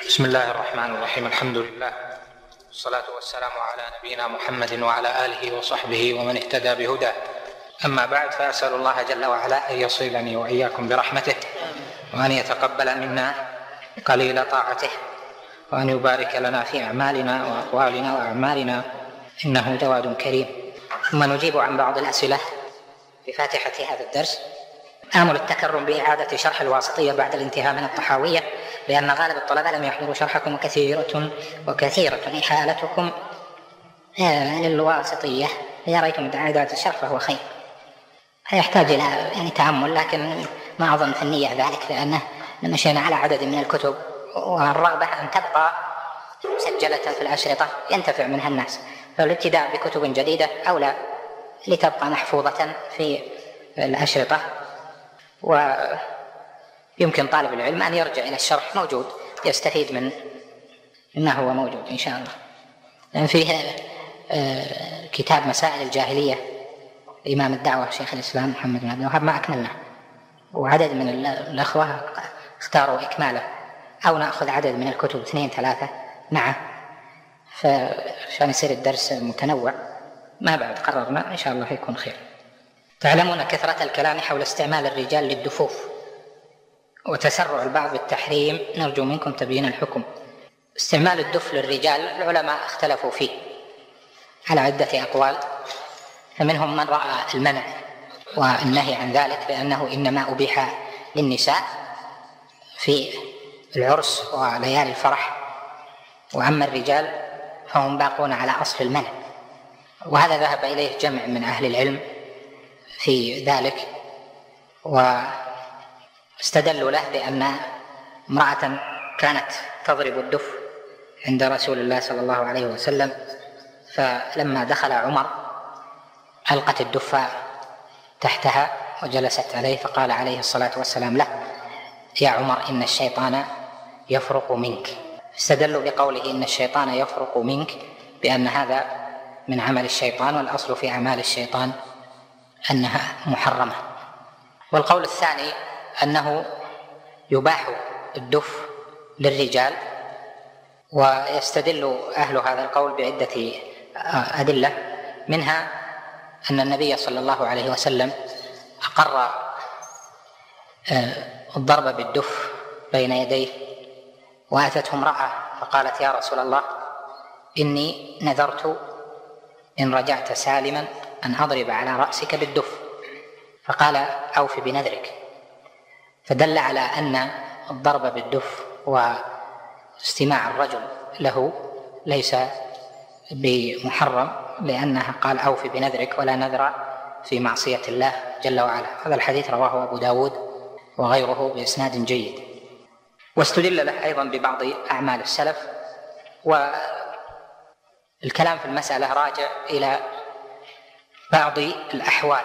بسم الله الرحمن الرحيم. الحمد لله والصلاة والسلام على نبينا محمد وعلى آله وصحبه ومن اهتدى بهداه. أما بعد، فأسأل الله جل وعلا أن يصلني وإياكم برحمته، وأن يتقبل منا قليل طاعته، وأن يبارك لنا في أعمالنا وأقوالنا وأعمالنا، إنه جواد كريم. ثم نجيب عن بعض الأسئلة بفاتحة هذا الدرس. آمل التكرم بإعادة شرح الواسطية بعد الانتهاء من الطحاوية، لأن غالب الطلبة لم يحضروا شرحكم، وكثيرة إحالتكم للواسطية. إذا رأيتم إعادة الشرح فهو خير، يحتاج إلى تأمل، لكن ما أظن في النية ذلك، لأنه مشينا على عدد من الكتب، والرغبة أن تبقى مسجلة في الأشرطة ينتفع منها الناس، فالابتداء بكتب جديدة أولى لتبقى محفوظة في الأشرطة. ويمكن طالب العلم أن يرجع إلى الشرح، موجود، يستفيد من إنه هو موجود إن شاء الله. لأن فيه كتاب مسائل الجاهلية إمام الدعوة شيخ الإسلام محمد بن عبد الوهاب، ما أكملناه، وعدد من الأخوة اختاروا إكماله، أو نأخذ عدد من الكتب 2-3 معه، فعشان يصير الدرس متنوع. ما بعد قررنا إن شاء الله يكون خير. تعلمون كثرة الكلام حول استعمال الرجال للدفوف وتسرع البعض بالتحريم، نرجو منكم تبيين الحكم. استعمال الدف للرجال العلماء اختلفوا فيه على عدة أقوال، فمنهم من رأى المنع والنهي عن ذلك، لأنه إنما أبيح للنساء في العرس وليالي الفرح، وأما الرجال فهم باقون على أصل المنع، وهذا ذهب إليه جمع من أهل العلم في ذلك، واستدلوا له بأن امرأة كانت تضرب الدف عند رسول الله صلى الله عليه وسلم، فلما دخل عمر ألقت الدف تحتها وجلست عليه، فقال عليه الصلاة والسلام له: يا عمر إن الشيطان يفرق منك. استدلوا بقوله إن الشيطان يفرق منك بأن هذا من عمل الشيطان، والأصل في أعمال الشيطان أنها محرمة. والقول الثاني أنه يباح الدف للرجال، ويستدل أهل هذا القول بعدة أدلة، منها أن النبي صلى الله عليه وسلم أقر الضرب بالدف بين يديه، وأتته امرأة فقالت: يا رسول الله إني نذرت إن رجعت سالما أن أضرب على رأسك بالدف، فقال: أوف بنذرك. فدل على أن الضرب بالدف واستماع الرجل له ليس بمحرم، لأنها قال: أوف بنذرك، ولا نذر في معصية الله جل وعلا. هذا الحديث رواه أبو داود وغيره بإسناد جيد. واستدل له أيضا ببعض أعمال السلف، والكلام في المسألة راجع إلى بعض الأحوال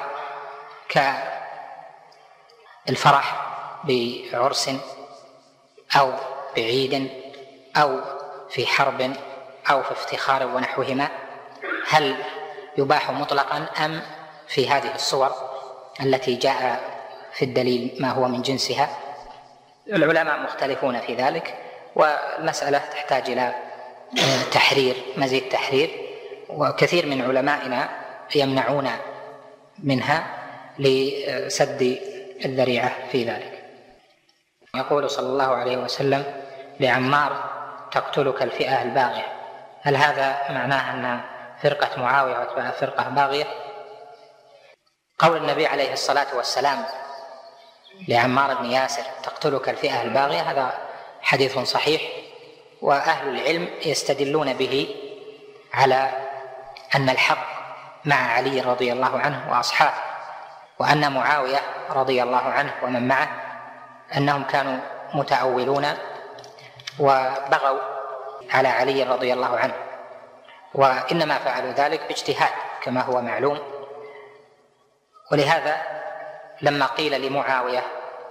كالفرح بعرس أو بعيد أو في حرب أو في افتخار ونحوهما، هل يباح مطلقا أم في هذه الصور التي جاء في الدليل ما هو من جنسها؟ العلماء مختلفون في ذلك، والمسألة تحتاج إلى مزيد تحرير، وكثير من علمائنا يمنعون منها لسد الذريعة في ذلك. يقول صلى الله عليه وسلم لعمار: تقتلك الفئة الباغية. هل هذا معناه أن فرقة معاوية واتباع فرقة باغية؟ قول النبي عليه الصلاة والسلام لعمار بن ياسر: تقتلك الفئة الباغية، هذا حديث صحيح، وأهل العلم يستدلون به على أن الحق مع علي رضي الله عنه وأصحابه، وأن معاوية رضي الله عنه ومن معه أنهم كانوا متأولون وبغوا على علي رضي الله عنه، وإنما فعلوا ذلك باجتهاد كما هو معلوم. ولهذا لما قيل لمعاوية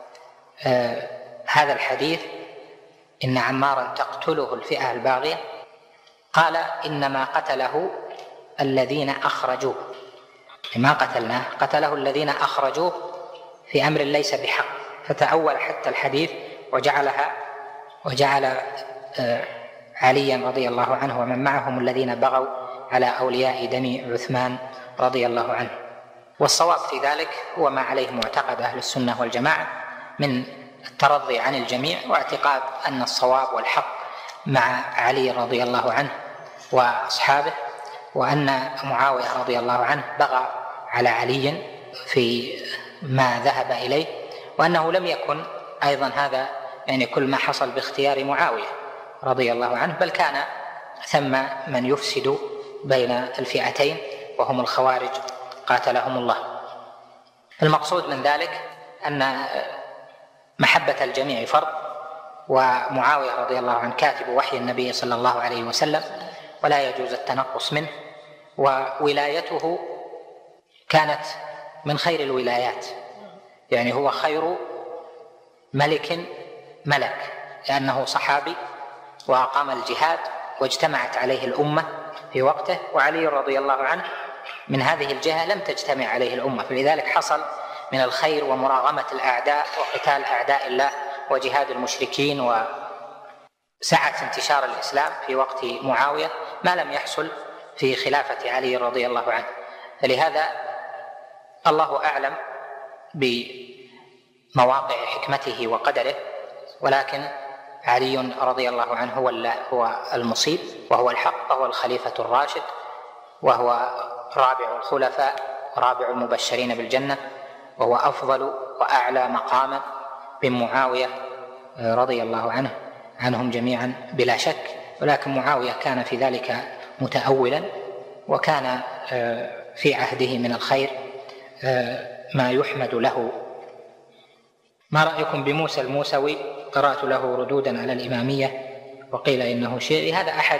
هذا الحديث إن عمارا تقتله الفئة الباغية، قال: إنما قتله الذين أخرجوه، ما قتلناه، قتله الذين أخرجوه في أمر ليس بحق، فتأول حتى الحديث وجعل عليا رضي الله عنه ومن معهم الذين بغوا على أولياء دم عثمان رضي الله عنه. والصواب في ذلك هو ما عليه معتقد أهل السنة والجماعة من الترضي عن الجميع، واعتقاد أن الصواب والحق مع علي رضي الله عنه وأصحابه، وأن معاوية رضي الله عنه بغى على علي في ما ذهب إليه، وأنه لم يكن أيضا هذا يعني كل ما حصل باختيار معاوية رضي الله عنه، بل كان ثم من يفسد بين الفئتين وهم الخوارج قاتلهم الله. المقصود من ذلك أن محبة الجميع فرض، ومعاوية رضي الله عنه كاتب وحي النبي صلى الله عليه وسلم ولا يجوز التنقص منه، وولايته كانت من خير الولايات، يعني هو خير ملك ملك، لأنه صحابي وأقام الجهاد واجتمعت عليه الأمة في وقته، وعلي رضي الله عنه من هذه الجهة لم تجتمع عليه الأمة، فلذلك حصل من الخير ومراغمة الأعداء وقتال أعداء الله وجهاد المشركين وسعة انتشار الإسلام في وقت معاوية ما لم يحصل في خلافة علي رضي الله عنه. فلهذا الله أعلم بمواقع حكمته وقدره، ولكن علي رضي الله عنه هو المصيب وهو الحق، وهو الخليفة الراشد، وهو رابع الخلفاء ورابع المبشرين بالجنة، وهو أفضل وأعلى مقاما من معاوية رضي الله عنهم جميعا بلا شك. ولكن معاوية كان في ذلك متأولا، وكان في عهده من الخير ما يحمد له. ما رأيكم بموسى الموسوي؟ قرأت له ردودا على الإمامية وقيل إنه شيعي. هذا أحد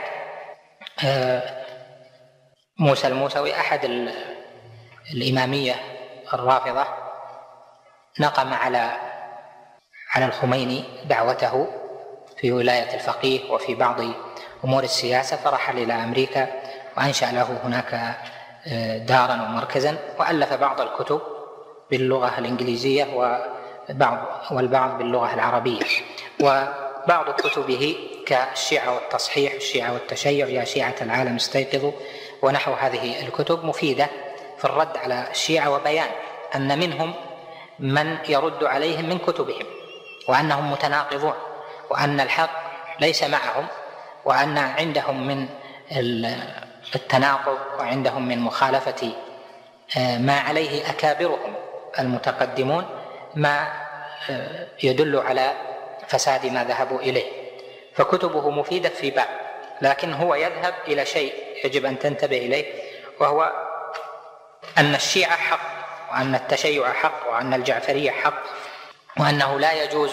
موسى الموسوي أحد الإمامية الرافضة، نقم على الخميني دعوته في ولاية الفقيه وفي بعض أمور السياسة، فرحل إلى أمريكا وأنشأ له هناك دارا ومركزا، وألف بعض الكتب باللغة الإنجليزية والبعض باللغة العربية. وبعض كتبه كالشيعة والتصحيح، الشيعة والتشيع، يا شيعة العالم استيقظوا، ونحو هذه الكتب مفيدة في الرد على الشيعة وبيان أن منهم من يرد عليهم من كتبهم، وأنهم متناقضون، وأن الحق ليس معهم، وأن عندهم من التناقض وعندهم من مخالفة ما عليه أكابرهم المتقدمون ما يدل على فساد ما ذهبوا إليه. فكتبه مفيدة في باب، لكن هو يذهب إلى شيء يجب أن تنتبه إليه، وهو أن الشيعة حق، وأن التشيع حق، وأن الجعفرية حق، وأنه لا يجوز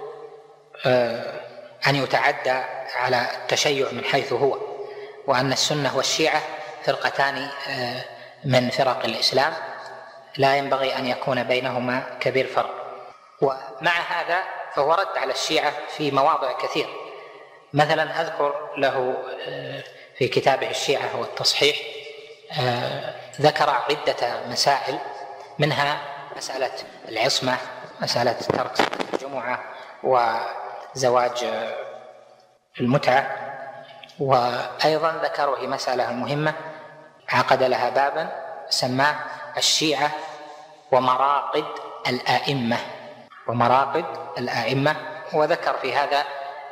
أن يتعدى على التشيع من حيث هو، وأن السنة والشيعة فرقتان من فرق الإسلام لا ينبغي أن يكون بينهما كبير فرق. ومع هذا فهو رد على الشيعة في مواضع كثير. مثلا أذكر له في كتابه الشيعة والتصحيح ذكر عدة مسائل، منها مسألة العصمة، مسألة ترك الجمعة، وزواج المتعة، وأيضا ذكروا في مسألة مهمة عقد لها بابا سماه الشيعة ومراقد الآئمة، وذكر في هذا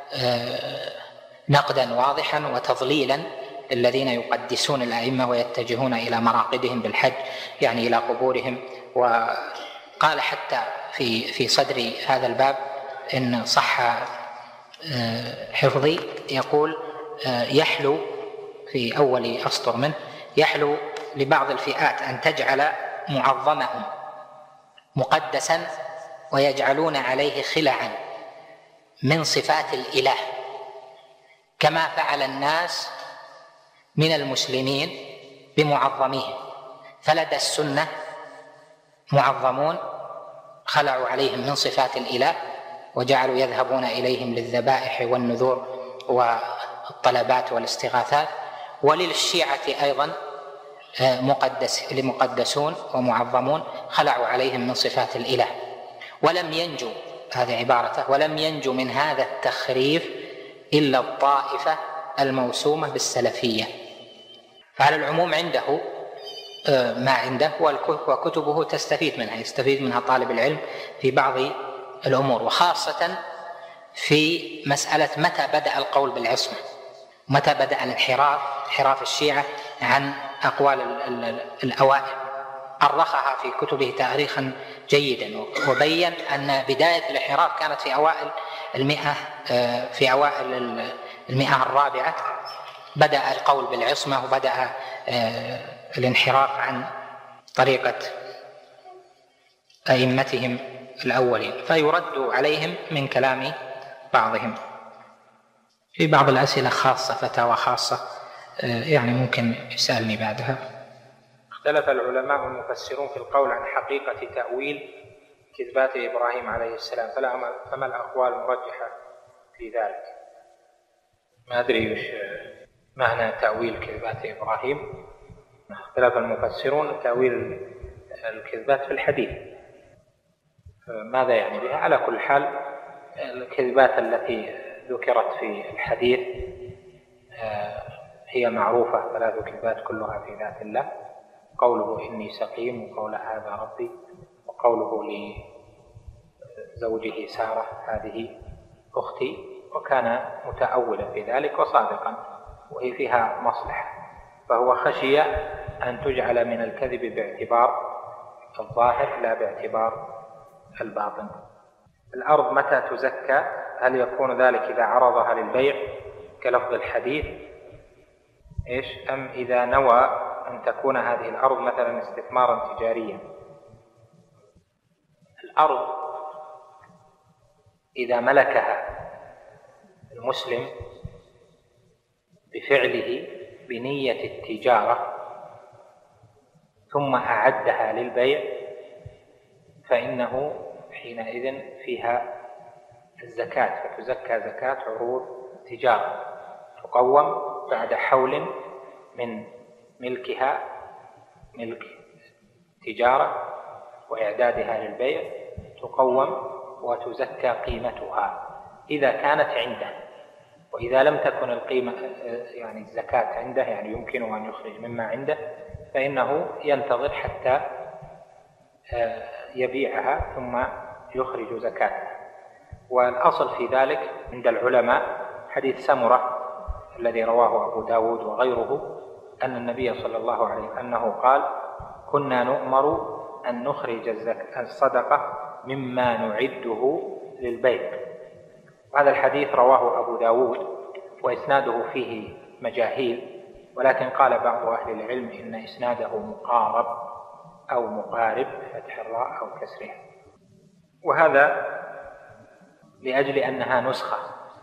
نقدا واضحا وتضليلا للذين يقدسون الأئمة ويتجهون إلى مراقدهم بالحج، يعني إلى قبورهم. وقال حتى في صدر هذا الباب إن صح حفظي يقول يحلو في أول أسطر منه، يحلو لبعض الفئات أن تجعل معظمهم مقدسا ويجعلون عليه خلعا من صفات الإله، كما فعل الناس من المسلمين بمعظميهم. فلدى السنة معظمون خلعوا عليهم من صفات الإله وجعلوا يذهبون إليهم للذبائح والنذور والطلبات والاستغاثات، وللشيعة أيضا مقدسون ومعظمون خلعوا عليهم من صفات الإله. ولم ينجو، هذه عبارته، ولم ينجو من هذا التخريف إلا الطائفة الموسومة بالسلفية. فعلى العموم عنده ما عنده، وكتبه تستفيد منها، يستفيد منها طالب العلم في بعض الأمور، وخاصة في مسألة متى بدأ القول بالعصمة، متى بدأ انحراف الشيعة عن أقوال الأوائل. أرخها في كتبه تاريخا جيدا، وبين أن بداية الانحراف كانت في أوائل المئة الرابعة، بدأ القول بالعصمة، وبدأ الانحراف عن طريقة أئمتهم الأولين، فيرد عليهم من كلام بعضهم. في بعض الأسئلة خاصة، فتاوى خاصة، يعني ممكن يسألني بعدها. اختلف العلماء المفسرون في القول عن حقيقة تأويل كذبات إبراهيم عليه السلام، فما الأقوال المرجحة في ذلك؟ ما أدري وش معنى تأويل كذبات إبراهيم. اختلف المفسرون تأويل الكذبات في الحديث، ماذا يعني بها؟ على كل حال الكذبات التي ذكرت في الحديث هي معروفة، 3 كذبات كلها في ذات الله: قوله إني سقيم، وقول هذا ربي، وقوله لزوجه سارة هذه أختي، وكان متأولا في ذلك وصادقا، وهي فيها مصلحة، فهو خشي أن تجعل من الكذب باعتبار الظاهر لا باعتبار الباطن. الأرض متى تزكى؟ هل يكون ذلك إذا عرضها للبيع كلفظ الحديث أم إذا نوى أن تكون هذه الأرض مثلا استثمارا تجاريا؟ الأرض إذا ملكها المسلم بفعله بنية التجارة ثم أعدها للبيع، فإنه حينئذ فيها الزكاة، فتزكى زكاة عروض التجارة، تقوم بعد حول من ملكها، ملك تجارة وإعدادها للبيع، تقوم وتزكى قيمتها إذا كانت عنده. وإذا لم تكن القيمة يعني الزكاة عنده، يعني يمكنه أن يخرج مما عنده، فإنه ينتظر حتى يبيعها ثم يخرج زكاتها. والأصل في ذلك عند العلماء حديث سمرة الذي رواه أبو داود وغيره أن النبي صلى الله عليه وسلم أنه قال: كنا نؤمر أن نخرج الصدقة مما نعده للبيع. هذا الحديث رواه أبو داود وإسناده فيه مجاهيل، ولكن قال بعض أهل العلم إن إسناده مقارب أو مقارب فتح الراء أو كسرها، وهذا لأجل أنها نسخة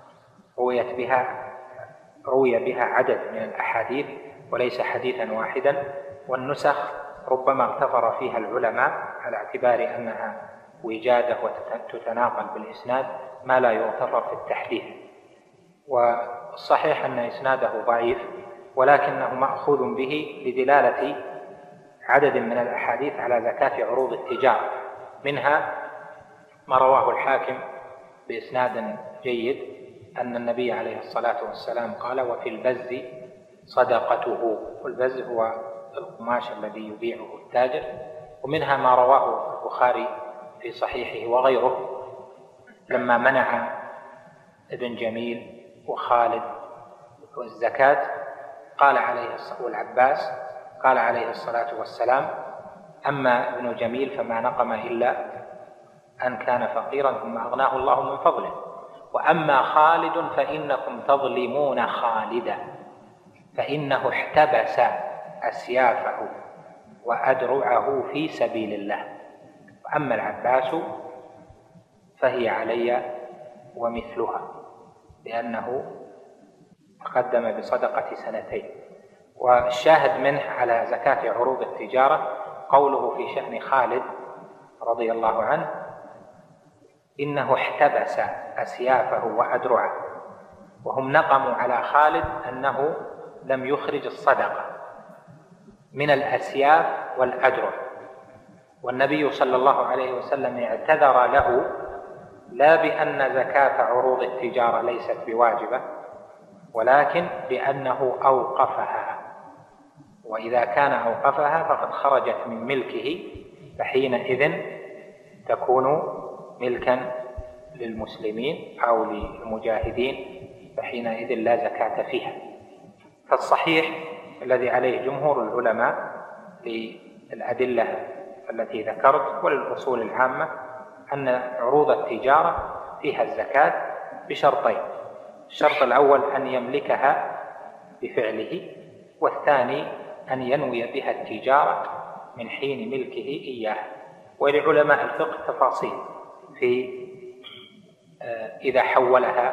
روي بها عدد من الأحاديث وليس حديثا واحدا، والنسخ ربما اغتفر فيها العلماء على اعتبار أنها وجادة وتتناقل بالإسناد ما لا يغتفر في التحديث. والصحيح أن إسناده ضعيف، ولكنه مأخوذ به لدلالة عدد من الأحاديث على زكاة عروض التجارة، منها ما رواه الحاكم بإسناد جيد أن النبي عليه الصلاة والسلام قال: وفي البز صدقته. والبز هو القماش الذي يبيعه التاجر. ومنها ما رواه البخاري في صحيحه وغيره لما منع ابن جميل وخالد والزكاة والعباس قال عليه الصلاة والسلام: أما ابن جميل فما نقم إلا أن كان فقيرا ثم أغناه الله من فضله، وأما خالد فإنكم تظلمون خالدا فإنه احتبس أسيافه وأدرعه في سبيل الله، وأما العباس فهي علي ومثلها، لأنه تقدم بصدقة 2. والشاهد منه على زكاة عروض التجارة قوله في شأن خالد رضي الله عنه: إنه احتبس أسيافه وأدرعه. وهم نقموا على خالد أنه لم يخرج الصدقة من الأسياف والأدرع، والنبي صلى الله عليه وسلم اعتذر له لا بأن زكاة عروض التجارة ليست بواجبة، ولكن بأنه أوقفها، وإذا كان أوقفها فقد خرجت من ملكه، فحينئذ تكون ملكا للمسلمين أو للمجاهدين، فحينئذ لا زكاة فيها. فالصحيح الذي عليه جمهور العلماء للأدلة التي ذكرت وللأصول العامة أن عروض التجارة فيها الزكاة بشرطين: الشرط الأول أن يملكها بفعله، والثاني أن ينوي بها التجارة من حين ملكه إياها. ولعلماء الفقه تفاصيل في إذا حولها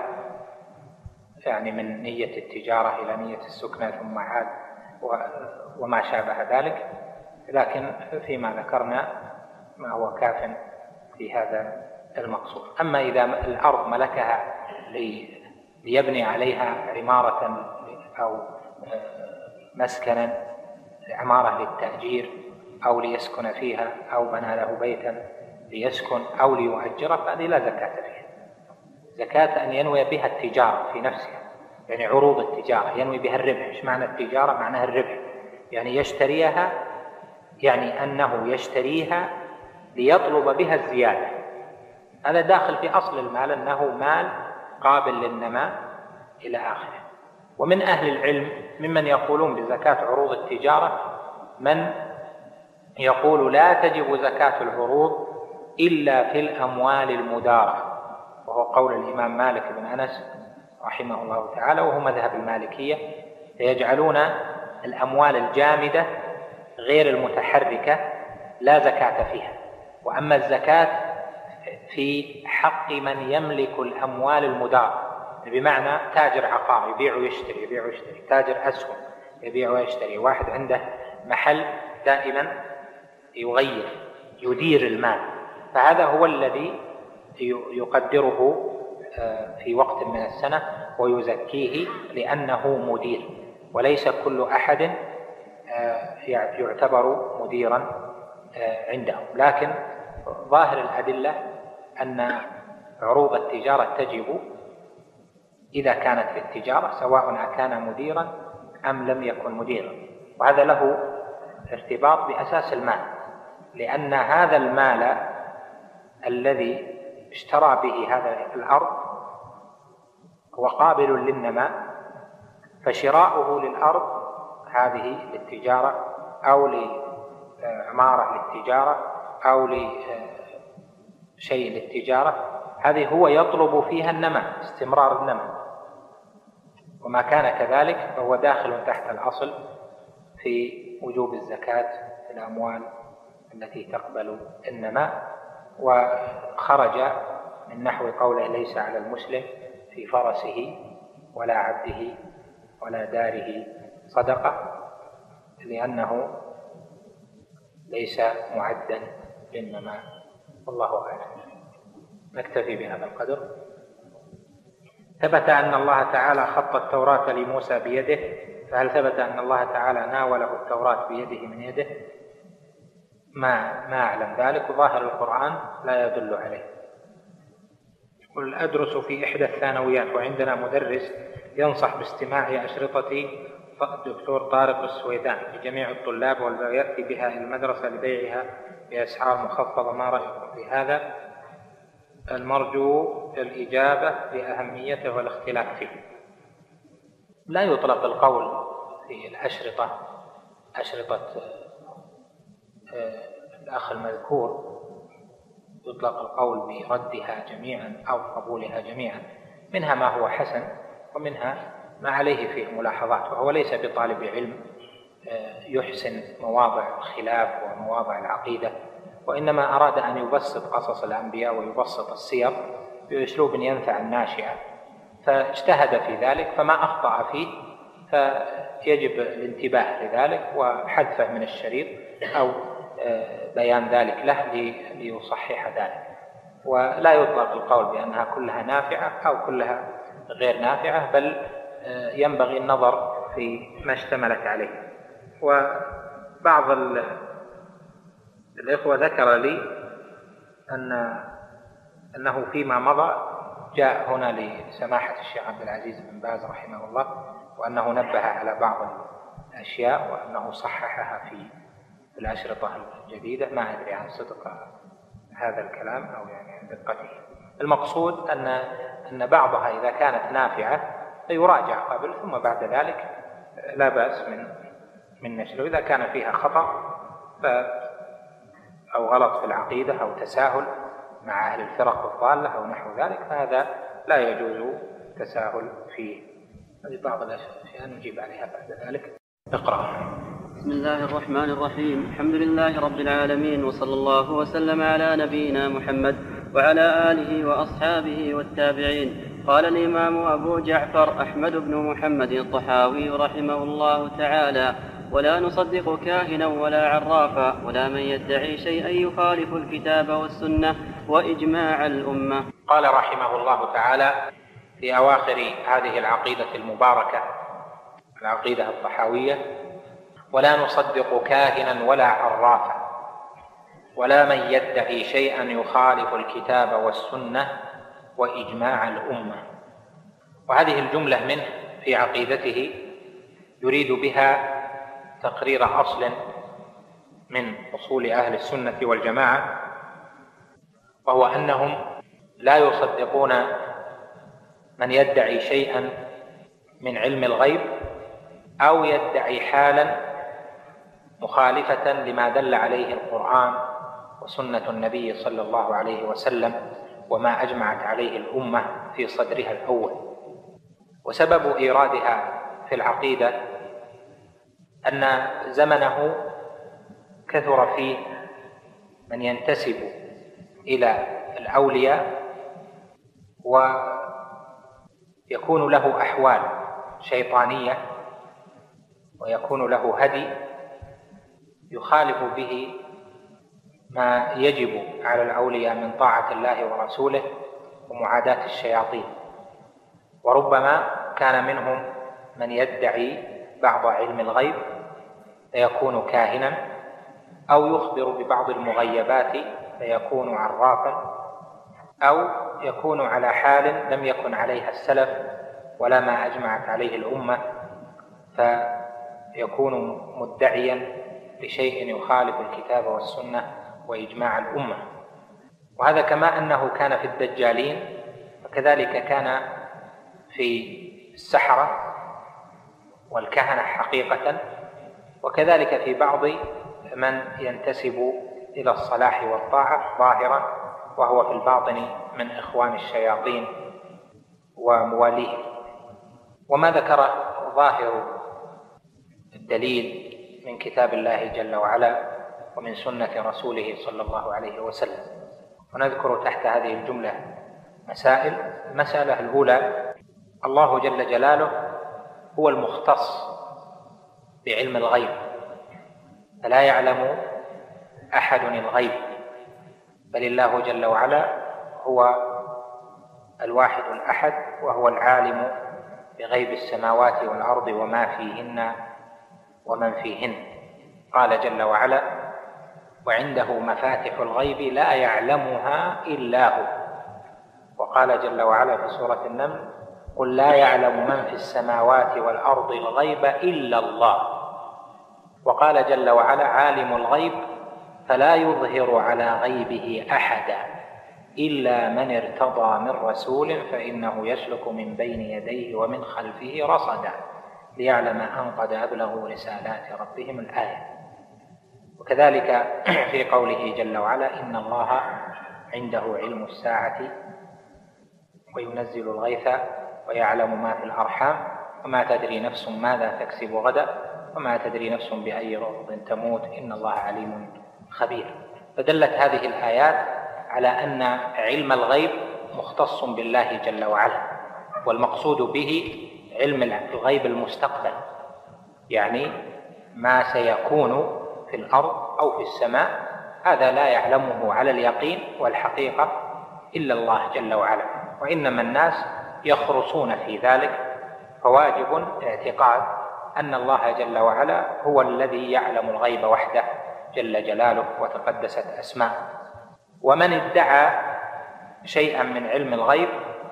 يعني من نية التجارة إلى نية السكنى ثم عاد وما شابه ذلك، لكن فيما ذكرنا ما هو كاف في هذا المقصود. أما إذا الأرض ملكها ليبني عليها عمارة أو مسكنا، عمارة للتأجير أو ليسكن فيها، أو بنى له بيتا ليسكن أو ليؤجره، فهذه لا زكاة فيها. زكاة أن ينوي بها التجارة في نفسها، يعني عروض التجارة ينوي بها الربح. إيش معنى التجارة؟ معناها الربح، يعني يشتريها، يعني أنه يشتريها ليطلب بها الزيادة. هذا داخل في أصل المال، أنه مال قابل للنماء إلى آخره. ومن أهل العلم ممن يقولون بزكاة عروض التجارة من يقول لا تجب زكاة العروض إلا في الأموال المدارة، وهو قول الإمام مالك بن أنس رحمه الله تعالى، وهو مذهب المالكية، فيجعلون الأموال الجامدة غير المتحركة لا زكاة فيها. وأما الزكاة في حق من يملك الأموال المدارة، بمعنى تاجر عقار يبيع ويشتري يبيع ويشتري، تاجر أسهم يبيع ويشتري، واحد عنده محل دائما يغير يدير المال، فهذا هو الذي يقدره في وقت من السنة ويزكيه لأنه مدير، وليس كل أحد يعتبر مديرا عنده. لكن ظاهر الأدلة أن عروض التجارة تجب إذا كانت للتجارة، سواء كان مديرا أم لم يكن مديرا، وهذا له ارتباط بأساس المال، لأن هذا المال الذي اشترى به هذا الأرض هو قابل للنماء، فشراؤه للأرض هذه للتجارة أو لعمارة للتجارة أو لشيء للتجارة، هذه هو يطلب فيها النماء، استمرار النماء، وما كان كذلك فهو داخل تحت الأصل في وجوب الزكاة في الأموال التي تقبل النماء. وخرج من نحو قوله ليس على المسلم في فرسه ولا عبده ولا داره صدقة، لأنه ليس معدا للنماء. والله أعلم. نكتفي بهذا القدر. ثبت أن الله تعالى خط التوراة لموسى بيده، فهل ثبت أن الله تعالى ناوله التوراة بيده من يده؟ ما أعلم ذلك، وظاهر القرآن لا يدل عليه. قل أدرس في إحدى الثانويات، وعندنا مدرس ينصح باستماع أشرطة الدكتور طارق السويدان لجميع الطلاب، ويأتي بها إلى المدرسة لبيعها بأسعار مخفضة، ما رأيكم في هذا؟ المرجو الإجابة لأهميته والاختلاف فيه. لا يطلق القول في الأشرطة، أشرطة الأخ المذكور، يطلق القول بردها جميعا أو قبولها جميعا، منها ما هو حسن ومنها ما عليه فيه ملاحظات، وهو ليس بطالب علم يحسن مواضع الخلاف ومواضع العقيدة، وإنما أراد أن يبسط قصص الأنبياء ويبسط السير بأسلوب ينفع الناشئة، فاجتهد في ذلك، فما أخطأ فيه فيجب الانتباه لذلك وحذفه من الشريط أو بيان ذلك له ليصحح ذلك. ولا يطلق القول بأنها كلها نافعة أو كلها غير نافعة، بل ينبغي النظر في ما اشتملت عليه. وبعض الإخوة ذكر لي أن أنه فيما مضى جاء هنا لسماحة الشيخ عبد العزيز بن باز رحمه الله، وأنه نبه على بعض الأشياء وأنه صححها في الأشرطة الجديدة. ما أدري عن صدق هذا الكلام أو يعني دقته. المقصود أن بعضها إذا كانت نافعة فيراجع قبل، ثم بعد ذلك لا بأس من نشره. إذا كان فيها خطأ أو غلط في العقيدة أو تساهل مع أهل الفرق الضالة أو نحو ذلك فهذا لا يجوز التساهل فيه. هذه بعض الأشياء نجيب عليها بعد ذلك. اقرأ. بسم الله الرحمن الرحيم. الحمد لله رب العالمين، وصلى الله وسلم على نبينا محمد وعلى آله وأصحابه والتابعين. قال الإمام أبو جعفر أحمد بن محمد الطحاوي رحمه الله تعالى: ولا نصدق كاهنا ولا عرافا ولا من يدعي شيئا يخالف الكتاب والسنة وإجماع الأمة. قال رحمه الله تعالى في أواخر هذه العقيدة المباركة، العقيدة الطحاوية: ولا نصدق كاهنا ولا عرافا ولا من يدعي شيئا يخالف الكتاب والسنة وإجماع الأمة. وهذه الجملة منه في عقيدته يريد بها تقرير أصل من أصول أهل السنة والجماعة، وهو أنهم لا يصدقون من يدعي شيئا من علم الغيب أو يدعي حالا مخالفة لما دل عليه القرآن وسنة النبي صلى الله عليه وسلم وما أجمعت عليه الأمة في صدرها الأول. وسبب إيرادها في العقيدة أن زمنه كثر فيه من ينتسب إلى الأولياء ويكون له أحوال شيطانية ويكون له هدي يخالف به ما يجب على الأولياء من طاعة الله ورسوله ومعاداة الشياطين. وربما كان منهم من يدعي بعض علم الغيب فيكون كاهنا، أو يخبر ببعض المغيبات فيكون عرافا، أو يكون على حال لم يكن عليها السلف ولا ما أجمعت عليه الأمة فيكون مدعيا لشيء يخالف الكتاب والسنة وإجماع الأمة. وهذا كما أنه كان في الدجالين فكذلك كان في السحرة والكهنة حقيقة، وكذلك في بعض من ينتسب إلى الصلاح والطاعة ظاهرا وهو في الباطن من إخوان الشياطين ومواليهم. وما ذكره ظاهر الدليل من كتاب الله جل وعلا ومن سنة رسوله صلى الله عليه وسلم. ونذكر تحت هذه الجملة مسائل. المسألة الأولى: الله جل جلاله هو المختص بعلم الغيب، فلا يعلم أحد الغيب، بل الله جل وعلا هو الواحد الأحد، وهو العالم بغيب السماوات والأرض وما فيهن ومن فيهن. قال جل وعلا: وعنده مفاتح الغيب لا يعلمها إلا هو. وقال جل وعلا في سورة النمل: قل لا يعلم من في السماوات والأرض الغيب إلا الله. وقال جل وعلا: عالم الغيب فلا يظهر على غيبه أحدا إلا من ارتضى من رسول فإنه يسلك من بين يديه ومن خلفه رصدا ليعلم أن قد أبلغوا رسالات ربهم الآية. وكذلك في قوله جل وعلا: إن الله عنده علم الساعة وينزل الغيث ويعلم ما في الأرحام وما تدري نفس ماذا تكسب غدا وما تدري نفس بأي أرض تموت إن الله عليم خبير. فدلت هذه الآيات على أن علم الغيب مختص بالله جل وعلا، والمقصود به علم الغيب المستقبل، يعني ما سيكون في الأرض أو في السماء، هذا لا يعلمه على اليقين والحقيقة إلا الله جل وعلا، وإنما الناس يخرصون في ذلك. فواجب اعتقاد أن الله جل وعلا هو الذي يعلم الغيب وحده جل جلاله وتقدست أسماءه. ومن ادعى شيئا من علم الغيب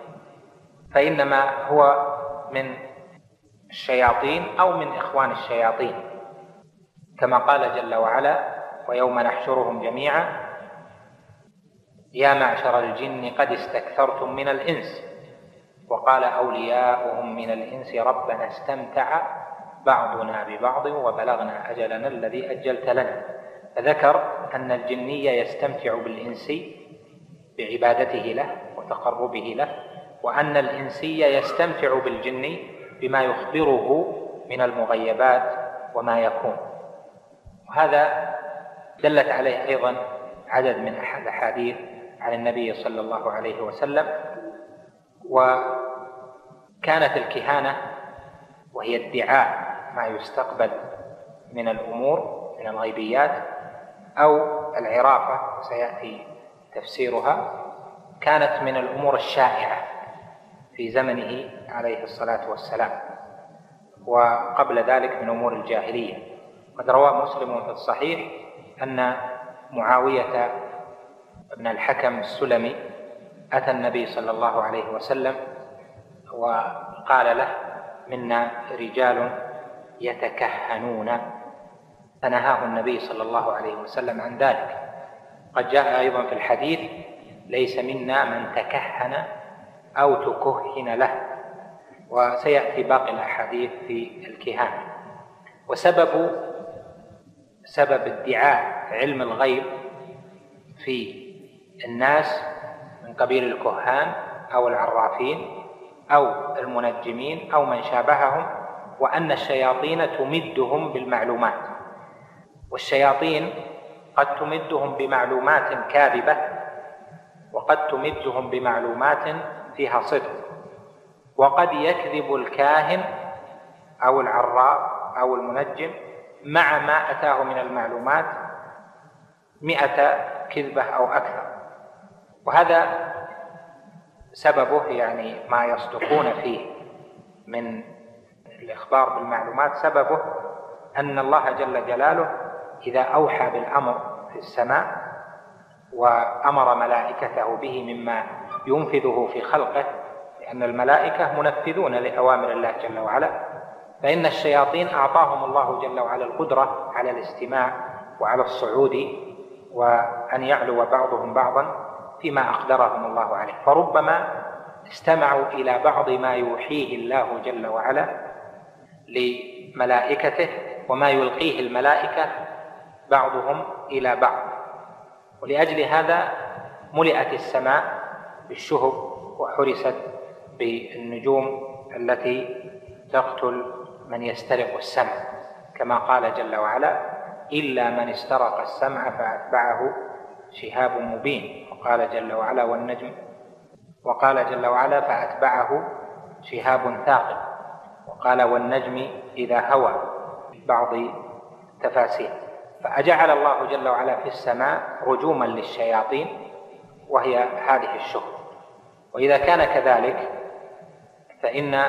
فإنما هو من الشياطين أو من إخوان الشياطين، كما قال جل وعلا: ويوم نحشرهم جميعا يا معشر الجن قد استكثرتم من الإنس وقال أولياؤهم من الإنس ربنا استمتع بعضنا ببعض وبلغنا أجلنا الذي أجلت لنا. فذكر أن الجني يستمتع بالإنس بعبادته له وتقربه له، وأن الإنسي يستمتع بالجن بما يخبره من المغيبات وما يكون. وهذا دلت عليه أيضا عدد من الأحاديث عن النبي صلى الله عليه وسلم. وكانت الكهانة وهي ادعاء ما يستقبل من الأمور من الغيبيات أو العرافة سيأتي تفسيرها، كانت من الأمور الشائعة في زمنه عليه الصلاة والسلام، وقبل ذلك من أمور الجاهلية. قد روى مسلم في الصحيح أن معاوية بن الحكم السلمي أتى النبي صلى الله عليه وسلم وقال له: منا رجال يتكهنون، فنهاه النبي صلى الله عليه وسلم عن ذلك. قد جاء أيضا في الحديث: ليس منا من تكهن أو تكهن له. وسيأتي باقي الأحاديث في الكهانة. وسبب ادعاء علم الغيب في الناس من قبيل الكهان أو العرافين أو المنجمين أو من شابههم، وأن الشياطين تمدهم بالمعلومات، والشياطين قد تمدهم بمعلومات كاذبة وقد تمدهم بمعلومات فيها صدق، وقد يكذب الكاهن أو العراف أو المنجم مع ما أتاه من المعلومات 100 كذبة أو أكثر. وهذا سببه يعني ما يصدقون فيه من الإخبار بالمعلومات، سببه أن الله جل جلاله إذا أوحى بالأمر في السماء وأمر ملائكته به مما ينفذه في خلقه، لأن الملائكة منفذون لأوامر الله جل وعلا، فإن الشياطين أعطاهم الله جل وعلا القدرة على الاستماع وعلى الصعود وأن يعلو بعضهم بعضا فيما أقدرهم الله عليه، فربما استمعوا إلى بعض ما يوحيه الله جل وعلا لملائكته وما يلقيه الملائكة بعضهم إلى بعض. ولأجل هذا ملئت السماء بالشهب وحرست بالنجوم التي تقتل من يسترق السمع، كما قال جل وعلا: إلا من استرق السمع فأتبعه شهاب مبين. وقال جل وعلا: والنجم، وقال جل وعلا: فأتبعه شهاب ثاقب. وقال: والنجم إذا هوى، بعض تفاسير. فأجعل الله جل وعلا في السماء رجوما للشياطين وهي هذه الشهب. وإذا كان كذلك فإن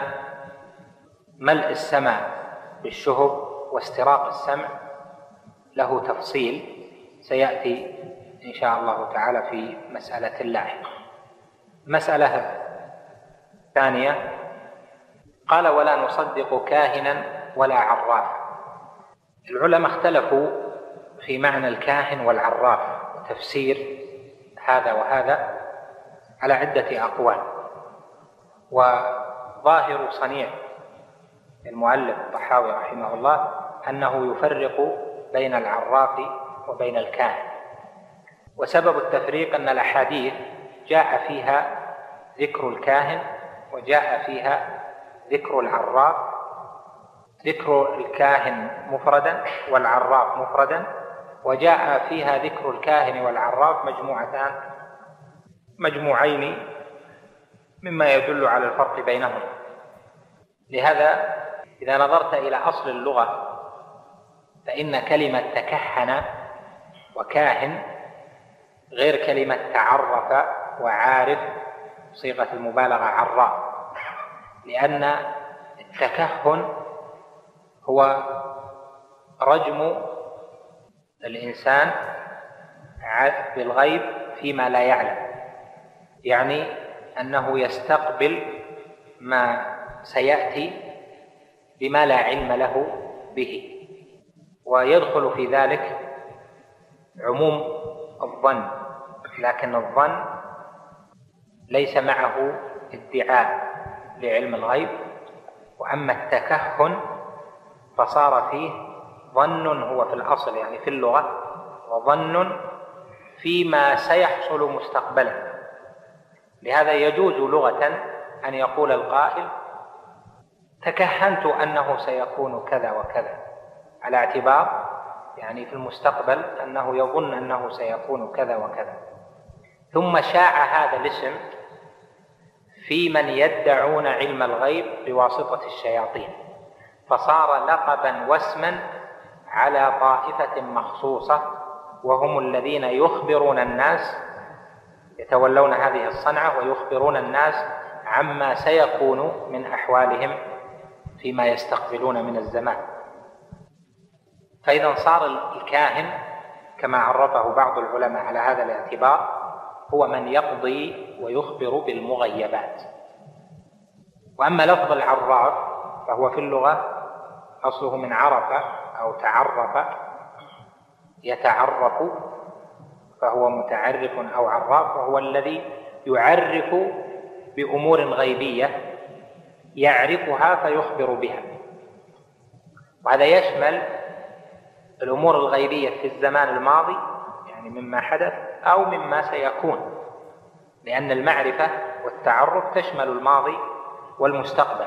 ملء السماء بالشهب واستراق السمع له تفصيل سيأتي إن شاء الله تعالى في مسألة لاحقة. مسألة ثانية: قال: ولا نصدق كاهنا ولا عرافا. العلماء اختلفوا في معنى الكاهن والعراف وتفسير هذا وهذا على عدة أقوال. وظاهر صنيع المؤلف الطحاوي رحمه الله أنه يفرق بين العراف وبين الكاهن. وسبب التفريق أن الأحاديث جاء فيها ذكر الكاهن وجاء فيها ذكر العراف، ذكر الكاهن مفردا والعراف مفردا، وجاء فيها ذكر الكاهن والعراف مجموعين مما يدل على الفرق بينهما. لهذا إذا نظرت إلى أصل اللغة فإن كلمة تكهن وكاهن غير كلمة تعرف وعارف صيغة المبالغة عراف، لأن التكهن هو رجم الإنسان بالغيب فيما لا يعلم، يعني أنه يستقبل ما سيأتي بما لا علم له به. ويدخل في ذلك عموم الظن، لكن الظن ليس معه ادعاء لعلم الغيب، وأما التكهن فصار فيه ظن هو في الأصل يعني في اللغة، وظن فيما سيحصل مستقبلا. لهذا يجوز لغة أن يقول القائل تكهنت أنه سيكون كذا وكذا، على اعتبار يعني في المستقبل أنه يظن أنه سيكون كذا وكذا، ثم شاع هذا الاسم في من يدعون علم الغيب بواسطة الشياطين، فصار لقبا واسما على طائفة مخصوصة، وهم الذين يخبرون الناس، يتولون هذه الصنعة ويخبرون الناس عما سيكون من أحوالهم فيما يستقبلون من الزمان. فإذا صار الكاهن كما عرفه بعض العلماء على هذا الاعتبار هو من يقضي ويخبر بالمغيبات. وأما لفظ العراف فهو في اللغة أصله من عرف أو تعرف، يتعرف، فهو متعرف أو عراف، وهو الذي يعرف بأمور غيبية يعرفها فيخبر بها. وهذا يشمل الأمور الغيبية في الزمان الماضي يعني مما حدث أو مما سيكون، لأن المعرفة والتعرف تشمل الماضي والمستقبل.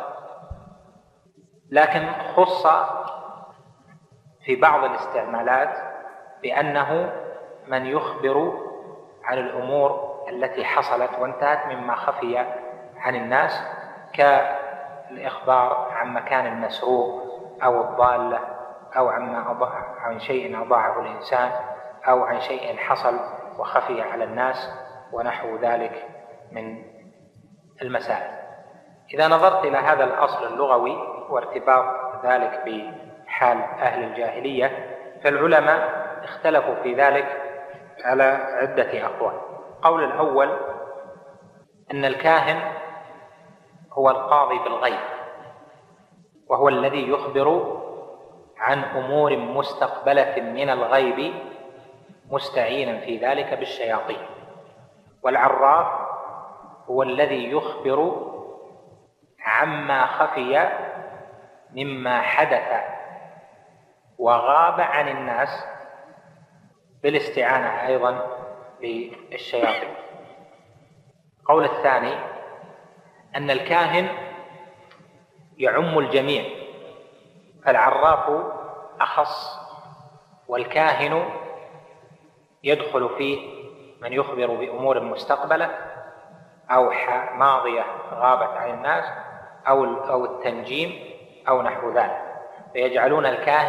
لكن خص في بعض الاستعمالات بأنه من يخبر عن الأمور التي حصلت وانتهت مما خفي عن الناس، كالإخبار عن مكان المسروق أو الضالة، أو عن شيء أضاعه الإنسان، أو عن شيء حصل وخفي على الناس، ونحو ذلك من المسائل. إذا نظرت إلى هذا الأصل اللغوي وارتباط ذلك بحال أهل الجاهلية، فالعلماء اختلفوا في ذلك على عدة أقوال. القول الأول أن الكاهن هو القاضي بالغيب، وهو الذي يخبر عن أمور مستقبلة من الغيب مستعينا في ذلك بالشياطين. والعراف هو الذي يخبر عما خفي مما حدث وغاب عن الناس بالاستعانة أيضا بالشياطين. القول الثاني أن الكاهن يعم الجميع، فالعراف أخص، والكاهن يدخل فيه من يخبر بأمور مستقبلة أو ماضية غابت عن الناس أو التنجيم أو نحو ذلك، فيجعلون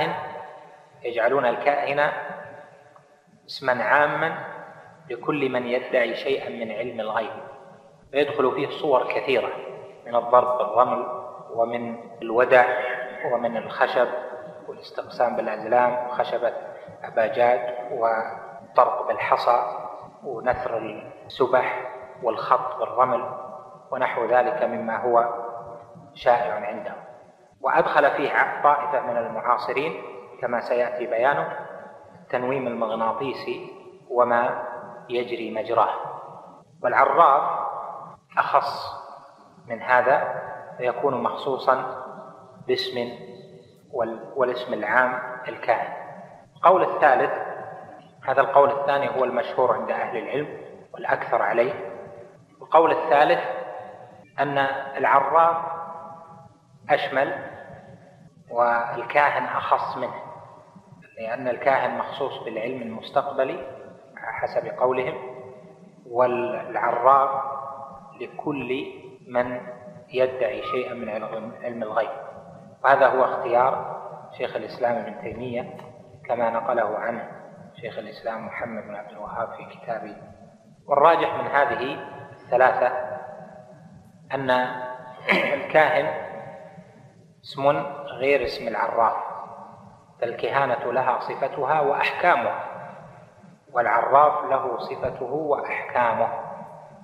الكاهن اسما عاما لكل من يدعي شيئا من علم الغيب، فيدخل فيه صور كثيرة من الضرب بالرمل ومن الودع ومن الخشب والاستقسام بالأزلام وخشبة أباجاد والضرب بالحصى ونثر السبح والخط بالرمل ونحو ذلك مما هو شائع عنده. وأدخل فيه طائفة من المعاصرين كما سيأتي بيانه التنويم المغناطيسي وما يجري مجراه. والعراف أخص من هذا فيكون مخصوصا باسم، والاسم العام الكاهن. القول الثالث، هذا القول الثاني هو المشهور عند أهل العلم والأكثر عليه. القول الثالث أن العراف أشمل والكاهن أخص منه، لأن الكاهن مخصوص بالعلم المستقبلي حسب قولهم، والعراف لكل من يدعي شيئا من علم الغيب. وهذا هو اختيار شيخ الإسلام ابن تيمية كما نقله عنه شيخ الإسلام محمد بن عبد الوهاب في كتابه. والراجح من هذه الثلاثة أن الكاهن اسم غير اسم العراف، فالكهانة لها صفتها وأحكامها، والعراف له صفته وأحكامه.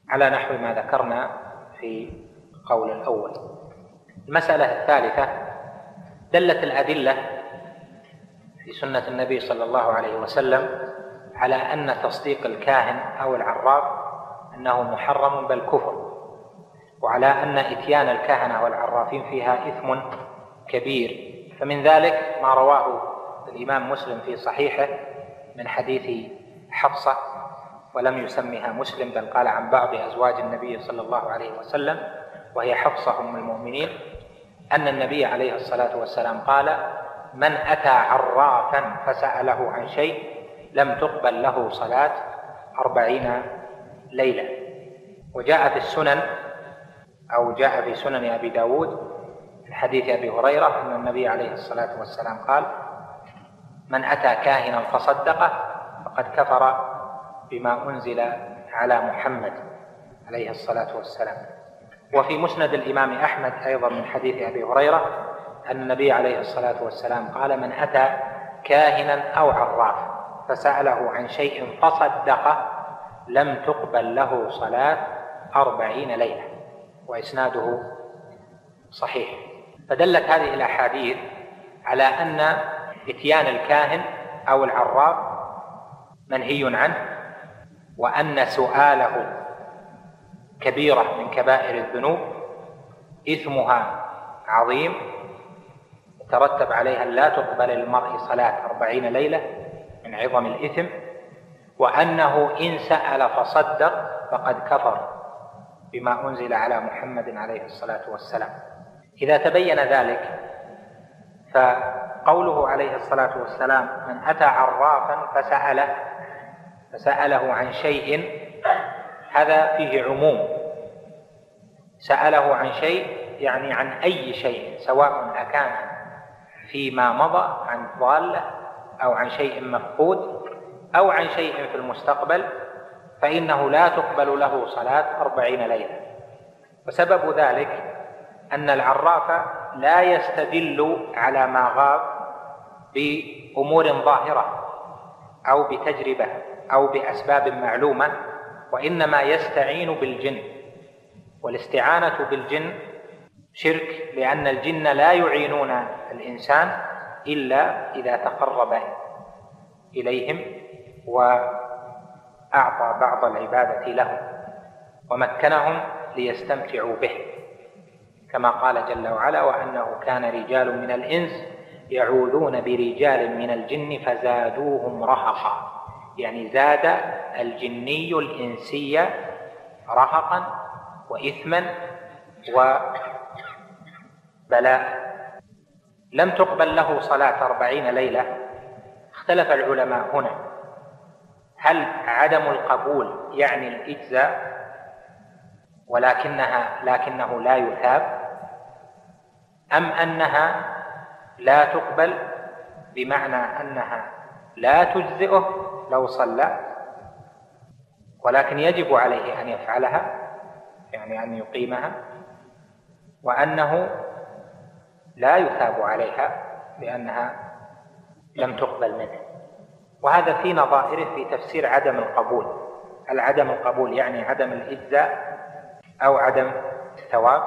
على نحو ما ذكرنا في القول الأول. المسألة الثالثة: دلت الأدلة في سنة النبي صلى الله عليه وسلم على أن تصديق الكاهن أو العراف أنه محرم بل كفر، وعلى أن إتيان الكهنة والعرافين فيها إثم كبير. فمن ذلك ما رواه الإمام مسلم في صحيحه من حديث حفصة، ولم يسمها مسلم بل قال عن بعض أزواج النبي صلى الله عليه وسلم، وهي حفصة أم المؤمنين، أن النبي عليه الصلاة والسلام قال: من أتى عرافا فسأله عن شيء لم تقبل له صلاة 40 ليلة. وجاء في السنن أو جاء في سنن أبي داود في حديث أبي هريرة أن النبي عليه الصلاة والسلام قال: من أتى كاهنا فصدقه فقد كفر بما أنزل على محمد عليه الصلاة والسلام. وفي مسند الإمام أحمد أيضا من حديث أبي هريرة أن النبي عليه الصلاة والسلام قال: من أتى كاهنا أو عراف فسأله عن شيء فصدقه لم تقبل له صلاة 40 ليلة، وإسناده صحيح. فدلت هذه الأحاديث على أن إتيان الكاهن أو العراف منهي عنه، وأن سؤاله كبيرة من كبائر الذنوب إثمها عظيم ترتب عليها لا تقبل للمرء صلاة 40 ليلة من عظم الإثم، وأنه إن سأل فصدق فقد كفر بما أنزل على محمد عليه الصلاة والسلام. إذا تبين ذلك فقوله عليه الصلاة والسلام: من أتى عرافا فسأله عن شيء، هذا فيه عموم. سأله عن شيء يعني عن أي شيء، سواء أكان فيما مضى عن ضالة أو عن شيء مفقود أو عن شيء في المستقبل، فإنه لا تقبل له صلاة 40 ليلة. وسبب ذلك أن العراف لا يستدل على ما غاب بأمور ظاهرة أو بتجربة أو بأسباب معلومة، وإنما يستعين بالجن، والاستعانة بالجن شرك، لأن الجن لا يعينون الإنسان إلا إذا تقرب إليهم وأعطى بعض العبادة لهم ومكنهم ليستمتعوا به، كما قال جل وعلا: وأنه كان رجال من الإنس يعوذون برجال من الجن فزادوهم رهقا، يعني زاد الجني الإنسي رهقا وإثما وبلاء. لم تقبل له صلاة 40 ليلة. اختلف العلماء هنا: هل عدم القبول يعني الإجزاء لكنه لا يثاب، أم أنها لا تقبل بمعنى أنها لا تجزئه لو صلى، ولكن يجب عليه أن يفعلها، يعني أن يقيمها، وأنه لا يثاب عليها لأنها لم تقبل منه. وهذا في نظائره في تفسير عدم القبول. هل عدم القبول يعني عدم الإجزاء أو عدم الثواب؟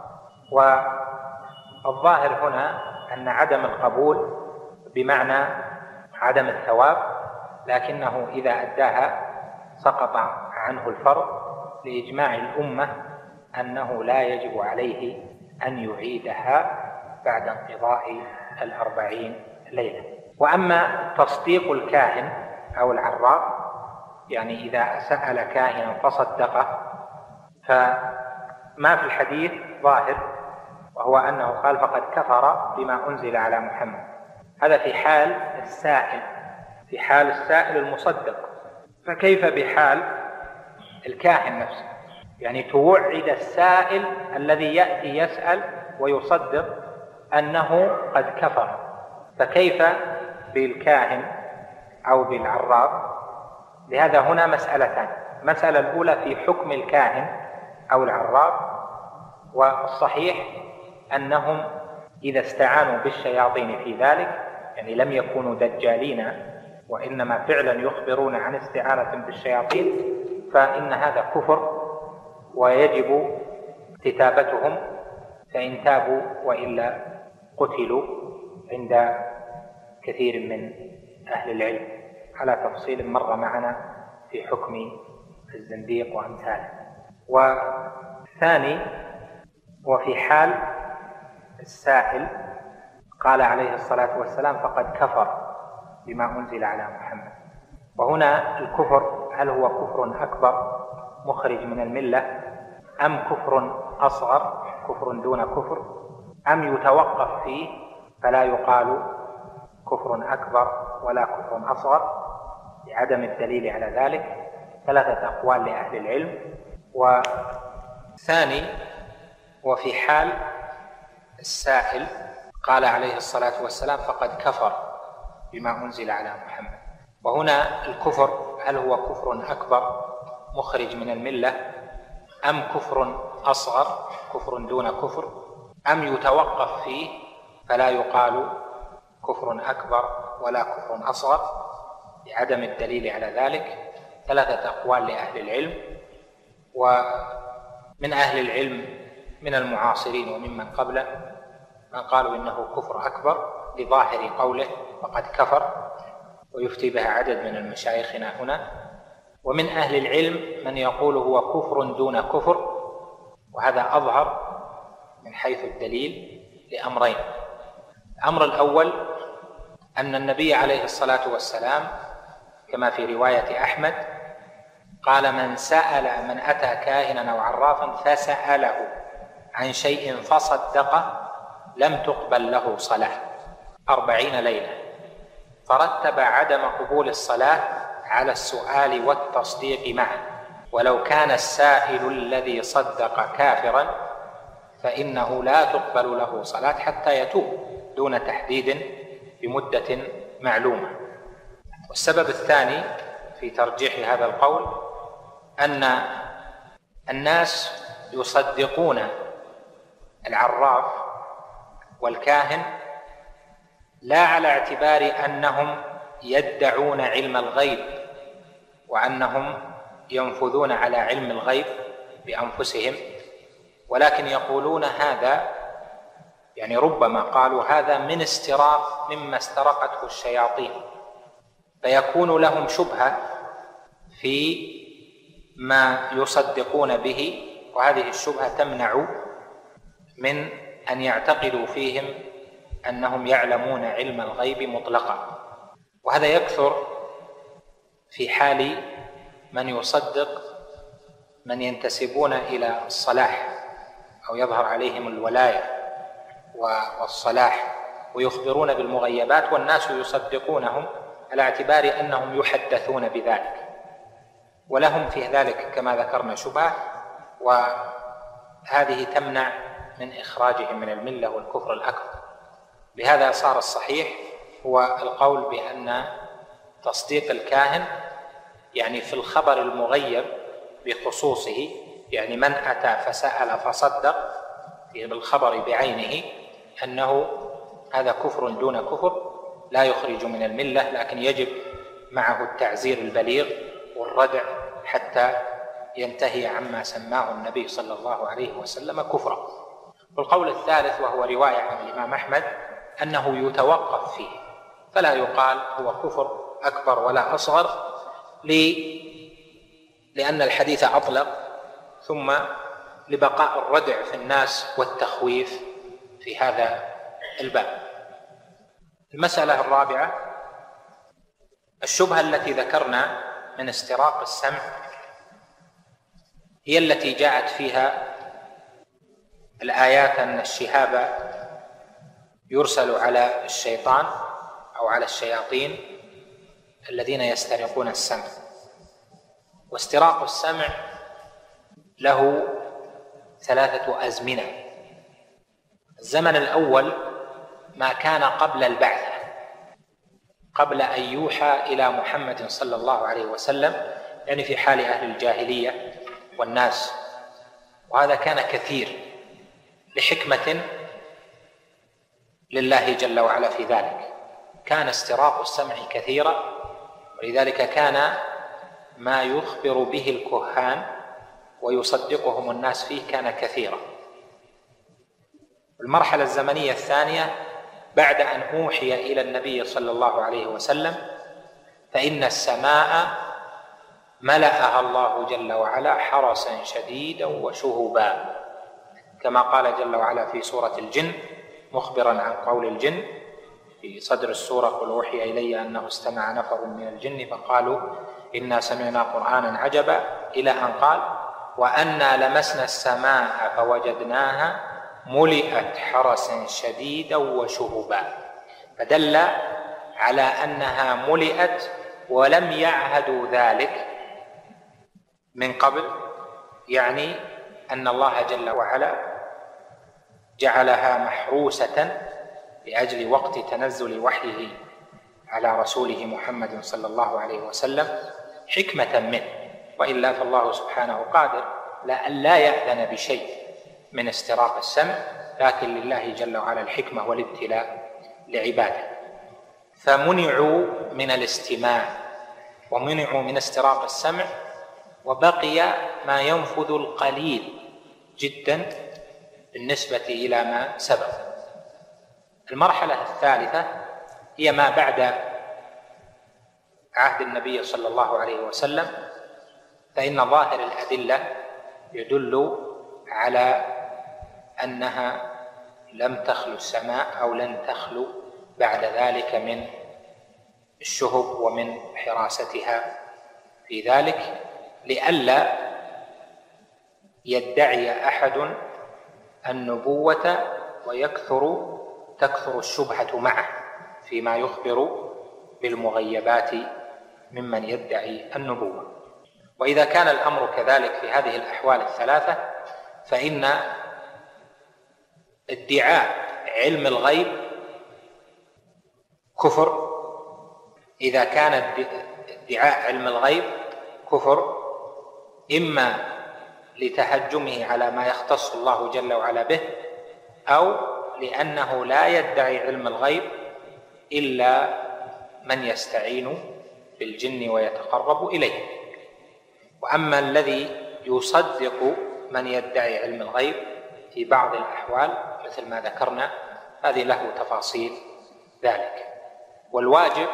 والظاهر هنا أن عدم القبول بمعنى عدم الثواب، لكنه إذا أداها سقط عنه الفرض، لإجماع الأمة أنه لا يجب عليه أن يعيدها بعد انقضاء 40 ليلة. وأما تصديق الكاهن أو العراف، يعني إذا سأل كاهنا فصدقه، فما في الحديث ظاهر، وهو أنه قال: فقد كفر بما أنزل على محمد. هذا في حال السائل، في حال السائل المصدق، فكيف بحال الكاهن نفسه؟ يعني توعد السائل الذي يأتي يسأل ويصدق أنه قد كفر، فكيف بالكاهن أو بالعراف؟ لهذا هنا مسألتان: المسألة الأولى في حكم الكاهن أو العراف، والصحيح أنهم إذا استعانوا بالشياطين في ذلك، يعني لم يكونوا دجالين وإنما فعلا يخبرون عن استعانة بالشياطين، فإن هذا كفر ويجب كتابتهم، فإن تابوا وإلا قتلوا عند كثير من أهل العلم على تفصيل مر معنا في حكم الزنديق وأمثاله. والثاني: وفي حال السائل قال عليه الصلاة والسلام فقد كفر بما أنزل على محمد. وهنا الكفر هل هو كفر أكبر مخرج من الملة، أم كفر أصغر كفر دون كفر، أم يتوقف فيه فلا يقال كفر أكبر ولا كفر أصغر لعدم الدليل على ذلك؟ 3 أقوال لأهل العلم. والثاني: وفي حال السائل قال عليه الصلاة والسلام فقد كفر بما أنزل على محمد. وهنا الكفر هل هو كفر أكبر مخرج من الملة، أم كفر أصغر كفر دون كفر، أم يتوقف فيه فلا يقال كفر أكبر ولا كفر أصغر لعدم الدليل على ذلك؟ 3 أقوال لأهل العلم. ومن أهل العلم من المعاصرين وممن قبله من قالوا إنه كفر أكبر لظاهر قوله فقد كفر، ويفتي بها عدد من المشايخنا هنا. ومن أهل العلم من يقول هو كفر دون كفر، وهذا أظهر من حيث الدليل لأمرين. الأمر الأول أن النبي عليه الصلاة والسلام كما في رواية أحمد قال: من أتى كاهنا أو عرافا فسأله عن شيء فصدقه لم تقبل له صلاة 40 ليلة، فرتب عدم قبول الصلاة على السؤال والتصديق معه، ولو كان السائل الذي صدق كافرا فإنه لا تقبل له صلاة حتى يتوب دون تحديد بمدة معلومة. والسبب الثاني في ترجيح هذا القول أن الناس يصدقون العراف والكاهن لا على اعتبار أنهم يدعون علم الغيب وأنهم ينفذون على علم الغيب بأنفسهم، ولكن يقولون هذا، يعني ربما قالوا هذا من استراق مما استرقته الشياطين، فيكون لهم شبهة في ما يصدقون به، وهذه الشبهة تمنع من أن يعتقدوا فيهم أنهم يعلمون علم الغيب مطلقا. وهذا يكثر في حال من يصدق من ينتسبون إلى الصلاح أو يظهر عليهم الولاية والصلاح ويخبرون بالمغيبات، والناس يصدقونهم على اعتبار أنهم يحدثون بذلك، ولهم في ذلك كما ذكرنا شبهة، وهذه تمنع من إخراجهم من الملة والكفر الأكبر. لهذا صار الصحيح هو القول بأن تصديق الكاهن يعني في الخبر المغيب بخصوصه، يعني من أتى فسأل فصدق بالخبر بعينه، أنه هذا كفر دون كفر لا يخرج من الملة، لكن يجب معه التعزير البليغ والردع حتى ينتهي عما سماه النبي صلى الله عليه وسلم كفرا. والقول الثالث وهو رواية عن الإمام أحمد أنه يتوقف فيه، فلا يقال هو كفر أكبر ولا أصغر، لأن الحديث أطلق، ثم لبقاء الردع في الناس والتخويف في هذا الباب. المسألة الرابعة: الشبهة التي ذكرنا من استراق السمع هي التي جاءت فيها الآيات أن الشهاب يرسل على الشيطان أو على الشياطين الذين يسترقون السمع. واستراق السمع له 3 أزمنة. الزمن الأول ما كان قبل البعثة، قبل أن يوحى إلى محمد صلى الله عليه وسلم، يعني في حال أهل الجاهلية والناس، وهذا كان كثير لحكمة لله جل وعلا في ذلك. كان استراق السمع كثيرا، ولذلك كان ما يخبر به الكهان ويصدقهم الناس فيه كان كثيرا. المرحلة الزمنية الثانية بعد أن أوحي إلى النبي صلى الله عليه وسلم، فإن السماء ملأها الله جل وعلا حرسا شديدا وشهبا، كما قال جل وعلا في سورة الجن مخبرا عن قول الجن في صدر السورة: قل أوحي إلي أنه استمع نفر من الجن فقالوا إنا سمعنا قرآنا عجبا، إلى أن قال: وأنا لمسنا السماء فوجدناها ملئت حرسا شديدا وشهبا، فدل على أنها ملئت ولم يعهدوا ذلك من قبل، يعني أن الله جل وعلا جعلها محروسة لأجل وقت تنزل وحيه على رسوله محمد صلى الله عليه وسلم حكمة منه، وإلا فالله سبحانه قادر لا يأذن بشيء من استراق السمع، لكن لله جل وعلا الحكمة والابتلاء لعباده. فمنعوا من الاستماع ومنعوا من استراق السمع، وبقي ما ينفذ القليل جدا بالنسبة إلى ما سبق. المرحلة الثالثة هي ما بعد عهد النبي صلى الله عليه وسلم، فإن ظاهر الأدلة يدل على أنها لم تخلو السماء أو لن تخلو بعد ذلك من الشهب ومن حراستها في ذلك، لئلا يدعي أحد النبوة تكثر الشبهة معه فيما يخبر بالمغيبات ممن يدعي النبوة. وإذا كان الأمر كذلك في هذه الأحوال الثلاثة، فإن ادعاء علم الغيب كفر. إذا كان ادعاء علم الغيب كفر، إما لتهجمه على ما يختص الله جل وعلا به، أو لأنه لا يدعي علم الغيب إلا من يستعين بالجن ويتقرب إليه. وأما الذي يصدق من يدعي علم الغيب في بعض الأحوال مثل ما ذكرنا، هذه له تفاصيل ذلك. والواجب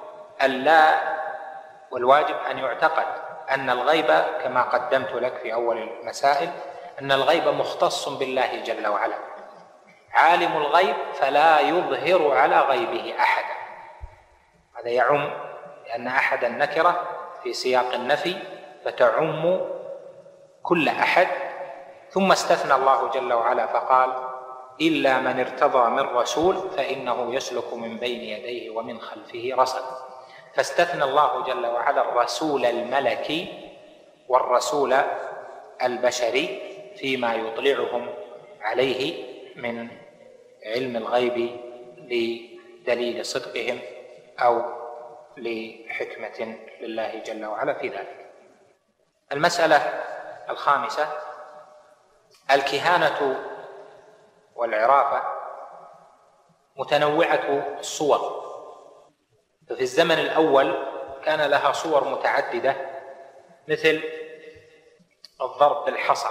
أن يعتقد أن الغيب كما قدمت لك في أول المسائل، أن الغيب مختص بالله جل وعلا، عالم الغيب فلا يظهر على غيبه أحدا. هذا يعم، لأن أحدا نكرة في سياق النفي فتعم كل أحد، ثم استثنى الله جل وعلا فقال: إلا من ارتضى من رسول فإنه يسلك من بين يديه ومن خلفه رصدا. فاستثنى الله جل وعلا الرسول الملكي والرسول البشري فيما يطلعهم عليه من علم الغيب لدليل صدقهم أو لحكمة لله جل وعلا في ذلك. المسألة الخامسة: الكهانة والعرافة متنوعة الصور. ففي الزمن الأول كان لها صور متعددة، مثل الضرب بالحصى،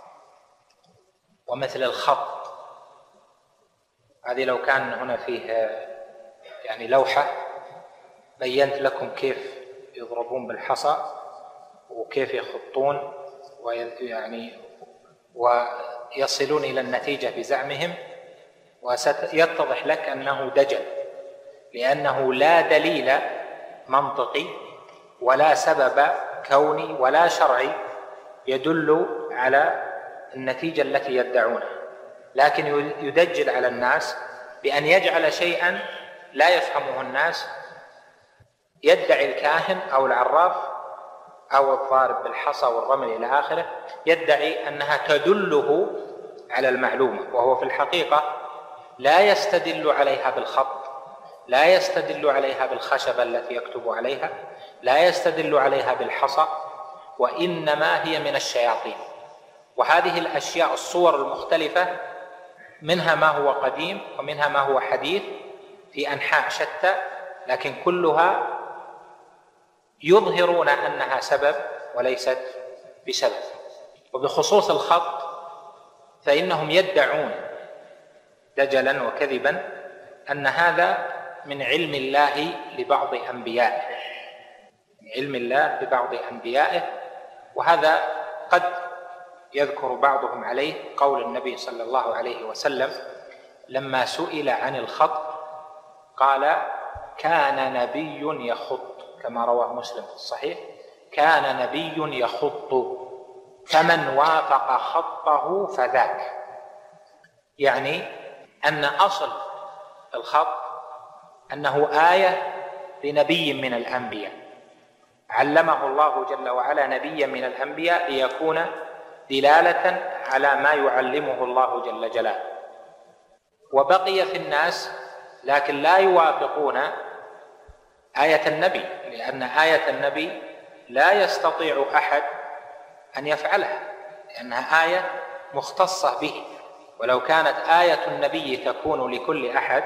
ومثل الخط. هذه لو كان هنا فيه لوحة بينت لكم كيف يضربون بالحصى وكيف يخطون ويصلون إلى النتيجة بزعمهم، وسيتضح لك أنه دجل، لأنه لا دليل منطقي ولا سبب كوني ولا شرعي يدل على النتيجة التي يدعونها، لكن يدجل على الناس بأن يجعل شيئا لا يفهمه الناس، يدعي الكاهن أو العراف أو الضارب بالحصى والرمل إلى آخره، يدعي أنها تدله على المعلومة، وهو في الحقيقة لا يستدل عليها بالخط، لا يستدل عليها بالخشبة التي يكتب عليها، لا يستدل عليها بالحصى، وإنما هي من الشياطين. وهذه الأشياء الصور المختلفة منها ما هو قديم ومنها ما هو حديث في أنحاء شتى، لكن كلها يظهرون أنها سبب وليست بسبب. وبخصوص الخط فإنهم يدعون دجلا وكذبا أن هذا من علم الله لبعض أنبيائه، من علم الله لبعض أنبيائه. وهذا قد يذكر بعضهم عليه قول النبي صلى الله عليه وسلم لما سئل عن الخط قال: كان نبي يخط، كما رواه مسلم في الصحيح: كان نبي يخط فمن وافق خطه فذاك. يعني أن أصل الخط أنه آية لنبي من الأنبياء، علمه الله جل وعلا نبيا من الأنبياء ليكون دلالة على ما يعلمه الله جل جلاله. وبقي في الناس لكن لا يوافقون آية النبي، لأن آية النبي لا يستطيع أحد أن يفعلها، لأنها آية مختصة به، ولو كانت آية النبي تكون لكل أحد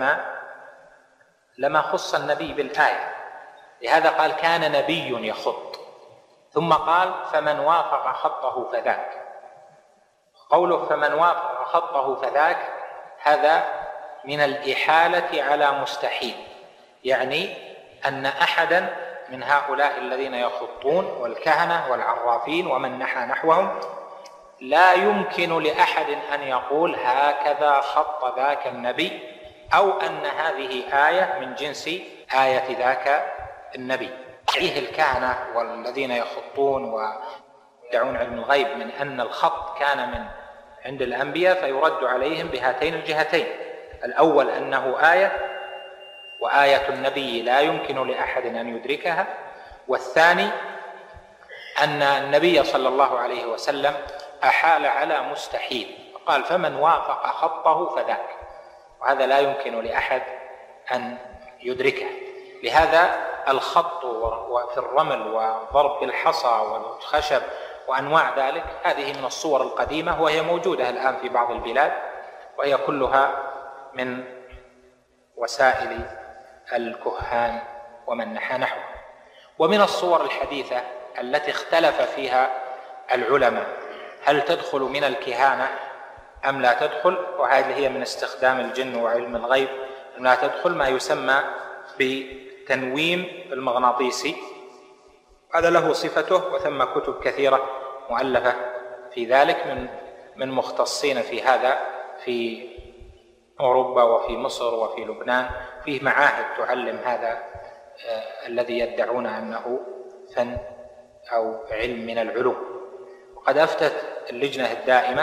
لما خص النبي بالآية. لهذا قال: كان نبي يخط، ثم قال: فمن وافق خطه فذاك. قوله فمن وافق خطه فذاك هذا من الإحالة على مستحيل، يعني أن أحدا من هؤلاء الذين يخطون والكهنة والعرافين ومن نحى نحوهم لا يمكن لأحد أن يقول هكذا خط ذاك النبي، أو أن هذه آية من جنس آية ذاك النبي. فيه الكهنة والذين يخطون ويدعون علم الغيب من أن الخط كان من عند الأنبياء، فيرد عليهم بهاتين الجهتين: الأول أنه آية، وآية النبي لا يمكن لأحد أن يدركها، والثاني أن النبي صلى الله عليه وسلم أحال على مستحيل، قال: فمن وافق خطه فذاك، وهذا لا يمكن لأحد أن يدركه. لهذا الخط في الرمل وضرب الحصى والخشب وأنواع ذلك هذه من الصور القديمة، وهي موجودة الآن في بعض البلاد، وهي كلها من وسائل الكهان ومن نحى نحوه. ومن الصور الحديثة التي اختلف فيها العلماء هل تدخل من الكهانة أم لا تدخل، وهذه هي من استخدام الجن وعلم الغيب أم لا تدخل، ما يسمى بتنويم المغناطيسي. هذا له صفته، وثم كتب كثيرة مؤلفة في ذلك من مختصين في هذا في أوروبا وفي مصر وفي لبنان. فيه معاهد تعلم هذا الذي يدعون أنه فن أو علم من العلوم. وقد أفتت اللجنة الدائمة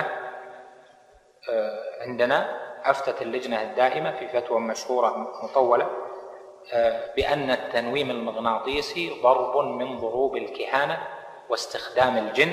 عندنا، أفتت اللجنة الدائمة في فتوى مشهورة مطولة بأن التنويم المغناطيسي ضرب من ضروب الكهانة واستخدام الجن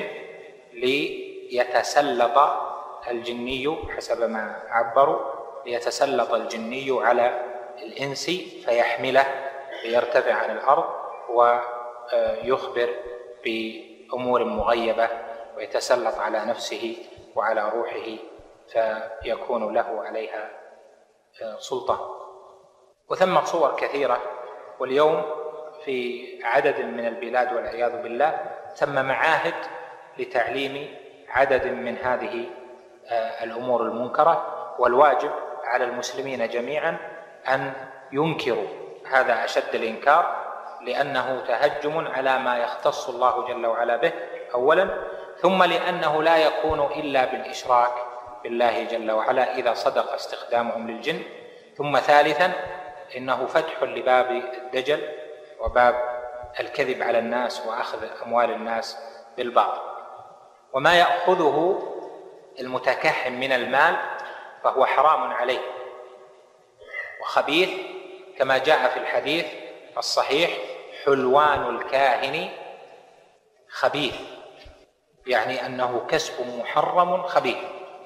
ليتسلط الجني، حسب ما عبروا، ليتسلط الجني على الإنس فيحمله ليرتفع عن الأرض ويخبر بأمور مغيبة ويتسلط على نفسه وعلى روحه فيكون له عليها سلطان. وثم صور كثيرة، واليوم في عدد من البلاد والعياذ بالله ثم معاهد لتعليم عدد من هذه الأمور المنكرة. والواجب على المسلمين جميعا أن ينكروا هذا أشد الإنكار، لأنه تهجم على ما يختص الله جل وعلا به أولا، ثم لأنه لا يكون إلا بالإشراك بالله جل وعلا إذا صدق استخدامهم للجن، ثم ثالثا إنه فتح لباب الدجل وباب الكذب على الناس وأخذ أموال الناس بالباطل. وما يأخذه المتكهن من المال فهو حرام عليه وخبيث، كما جاء في الحديث الصحيح: حلوان الكاهن خبيث، يعني أنه كسب محرم خبيث.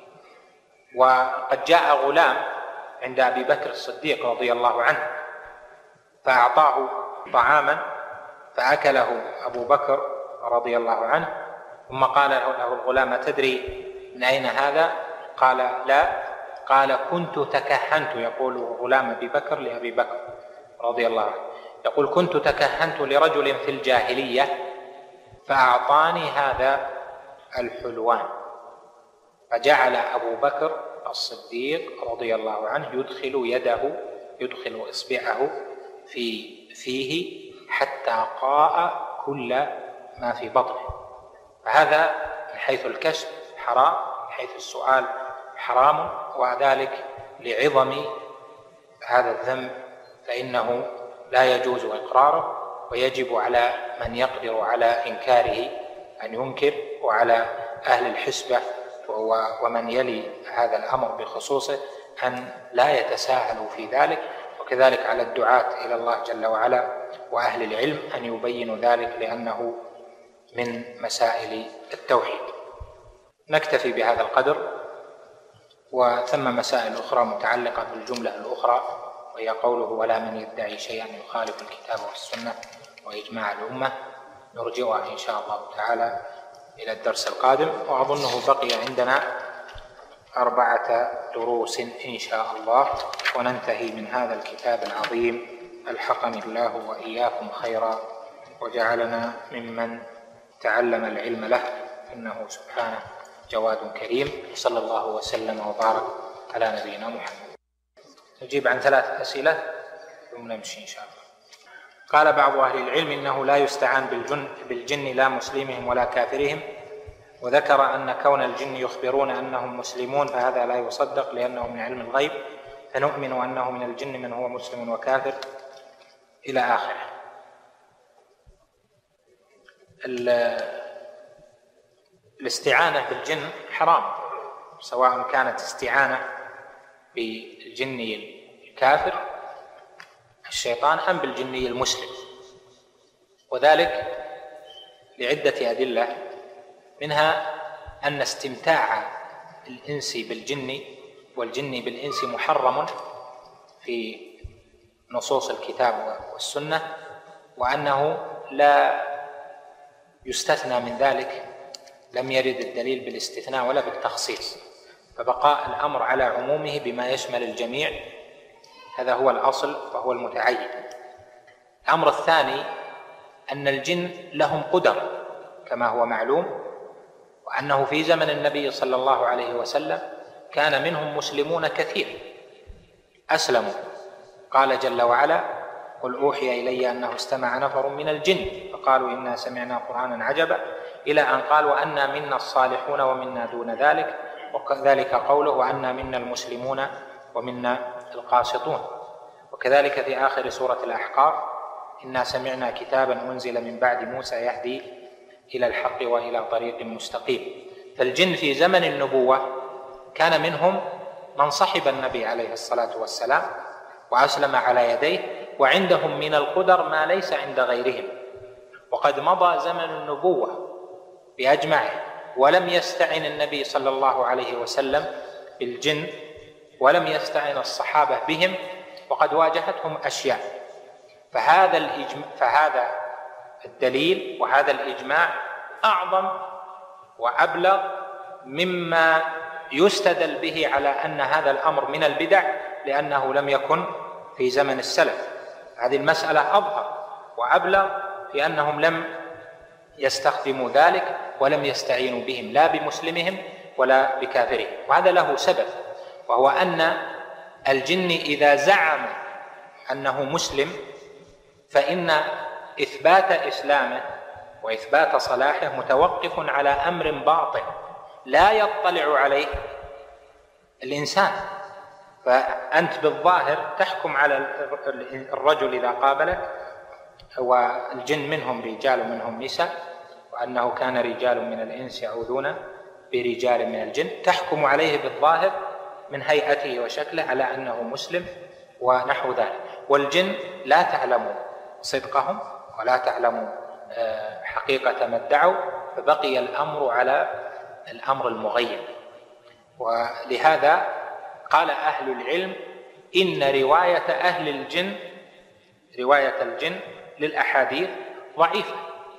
وقد جاء غلام عند أبي بكر الصديق رضي الله عنه فأعطاه طعاما فأكله أبو بكر رضي الله عنه، ثم قال له الغلام: تدري من أين هذا؟ قال: لا. قال: كنت تكهنت، يقول غلام أبي بكر لأبي بكر رضي الله عنه، يقول: كنت تكهنت لرجل في الجاهلية فأعطاني هذا الحلوان، فجعل أبو بكر الصديق رضي الله عنه يدخل إصبعه فيه حتى قاء كل ما في بطنه. فهذا من حيث الكشف حرام، من حيث السؤال حرام، وذلك لعظم هذا الذنب، فإنه لا يجوز إقراره، ويجب على من يقدر على إنكاره أن ينكر، وعلى أهل الحسبة ومن يلي هذا الأمر بخصوصه أن لا يتساهلوا في ذلك، وكذلك على الدعاة إلى الله جل وعلا وأهل العلم أن يبينوا ذلك، لأنه من مسائل التوحيد. نكتفي بهذا القدر، وثم مسائل أخرى متعلقة بالجملة الأخرى، وهي قوله: ولا من يدعي شيئا يخالف الكتاب والسنة وإجماع الأمة، نرجعها إن شاء الله تعالى إلى الدرس القادم. وأظنه بقي عندنا 4 دروس إن شاء الله، وننتهي من هذا الكتاب العظيم. ألحقني الله وإياكم خيرا، وجعلنا ممن تعلم العلم له، إنه سبحانه جواد كريم. صلى الله وسلم وبارك على نبينا محمد. نجيب عن 3 أسئلة ثم نمشي إن شاء الله. قال بعض أهل العلم: إنه لا يستعان بالجن لا مسلمهم ولا كافرهم، وذكر أن كون الجن يخبرون أنهم مسلمون فهذا لا يصدق لأنه من علم الغيب، فنؤمن أنه من الجن من هو مسلم وكافر إلى آخره. الاستعانة بالجن حرام، سواء كانت استعانة بالجني الكافر الشيطان أم بالجني المسلم، وذلك لعدة أدلة، منها أن استمتاع الإنس بالجن والجن بالإنس محرم في نصوص الكتاب والسنة، وأنه لا يستثنى من ذلك، لم يرد الدليل بالاستثناء ولا بالتخصيص، فبقاء الأمر على عمومه بما يشمل الجميع، هذا هو الأصل وهو المتعين. الأمر الثاني أن الجن لهم قدر كما هو معلوم، وأنه في زمن النبي صلى الله عليه وسلم كان منهم مسلمون كثير أسلموا. قال جل وعلا: قل أوحي إلي أنه استمع نفر من الجن فقالوا إنا سمعنا قرآنا عجبا، إلى أن قال: وأنا منا الصالحون ومنا دون ذلك، وكذلك قوله: وأنا منا المسلمون ومنا القاسطون. وكذلك في آخر سورة الأحقاف: إنا سمعنا كتابا أنزل من بعد موسى يهدي إلى الحق وإلى طريق مستقيم. فالجن في زمن النبوة كان منهم من صحب النبي عليه الصلاة والسلام وأسلم على يديه، وعندهم من القدر ما ليس عند غيرهم. وقد مضى زمن النبوة بأجمعه ولم يستعن النبي صلى الله عليه وسلم بالجن، ولم يستعن الصحابة بهم، وقد واجهتهم أشياء. فهذا الدليل وهذا الإجماع أعظم وأبلغ مما يستدل به على أن هذا الأمر من البدع، لأنه لم يكن في زمن السلف. هذه المسألة أظهر وأبلغ في أنهم لم يستخدموا ذلك ولم يستعينوا بهم لا بمسلمهم ولا بكافرهم. وهذا له سبب، وهو أن الجن إذا زعم أنه مسلم فإن إثبات إسلامه وإثبات صلاحه متوقف على أمر باطن لا يطلع عليه الإنسان. فأنت بالظاهر تحكم على الرجل إذا قابلك، والجن منهم رجال ومنهم نساء، وأنه كان رجال من الإنس يعوذون برجال من الجن، تحكم عليه بالظاهر من هيئته وشكله على أنه مسلم ونحو ذلك. والجن لا تعلم صدقهم ولا تعلم حقيقة ما ادعوا، فبقي الأمر على الأمر المغيب. ولهذا قال أهل العلم إن رواية الجن للأحاديث ضعيفة.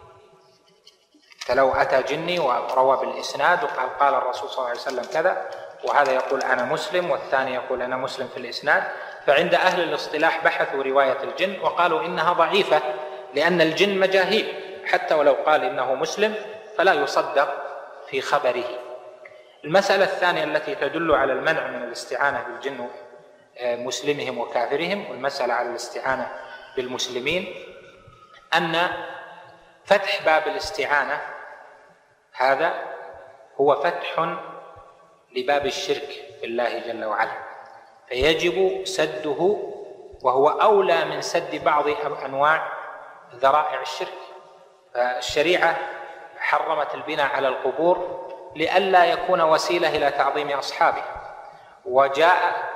فلو أتى جني وروى بالإسناد وقال قال الرسول صلى الله عليه وسلم كذا، وهذا يقول أنا مسلم والثاني يقول أنا مسلم في الإسناد، فعند أهل الاصطلاح بحثوا رواية الجن وقالوا إنها ضعيفة، لأن الجن مجاهيل، حتى ولو قال إنه مسلم فلا يصدق في خبره. المسألة الثانية التي تدل على المنع من الاستعانة بالجن مسلمهم وكافرهم، والمسألة على الاستعانة بالمسلمين، أن فتح باب الاستعانة هذا هو فتح لباب الشرك بالله جل وعلا، فيجب سده، وهو أولى من سد بعض أنواع ذرائع الشرك. فالشريعة حرمت البناء على القبور لئلا يكون وسيلة إلى تعظيم أصحابه، وجاء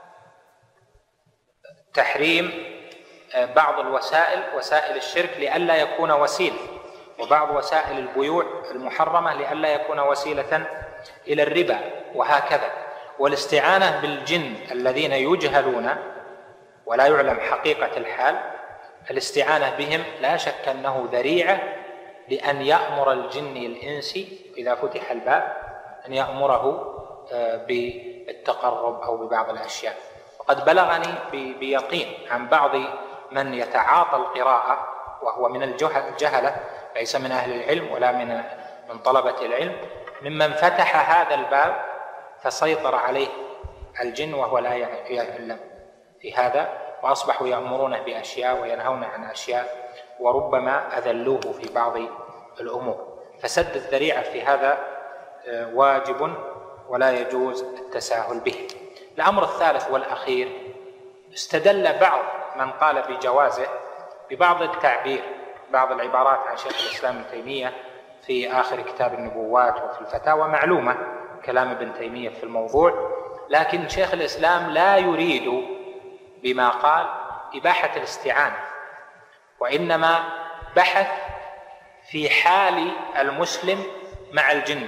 تحريم بعض وسائل الشرك لئلا يكون وسيلة، وبعض وسائل البيوع المحرمة لئلا يكون وسيلة إلى الربا، وهكذا. والاستعانة بالجن الذين يجهلون ولا يعلم حقيقة الحال، الاستعانة بهم لا شك أنه ذريعة لأن يأمر الجن الإنسي إذا فتح الباب أن يأمره بالتقرب أو ببعض الأشياء. وقد بلغني بيقين عن بعض من يتعاطى القراءة وهو من الجهلة، ليس من أهل العلم ولا من طلبة العلم، ممن فتح هذا الباب فسيطر عليه الجن وهو لا يعلم في هذا، وأصبحوا يأمرونه بأشياء وينهون عن أشياء، وربما أذلوه في بعض الأمور. فسد الذريعة في هذا واجب ولا يجوز التساهل به. الأمر الثالث والأخير، استدل بعض من قال بجوازه ببعض التعبير، بعض العبارات عن شيخ الإسلام ابن تيمية في آخر كتاب النبوات وفي الفتاوى، معلومة كلام ابن تيمية في الموضوع، لكن شيخ الإسلام لا يريد بما قال إباحة الاستعانة، وإنما بحث في حال المسلم مع الجن.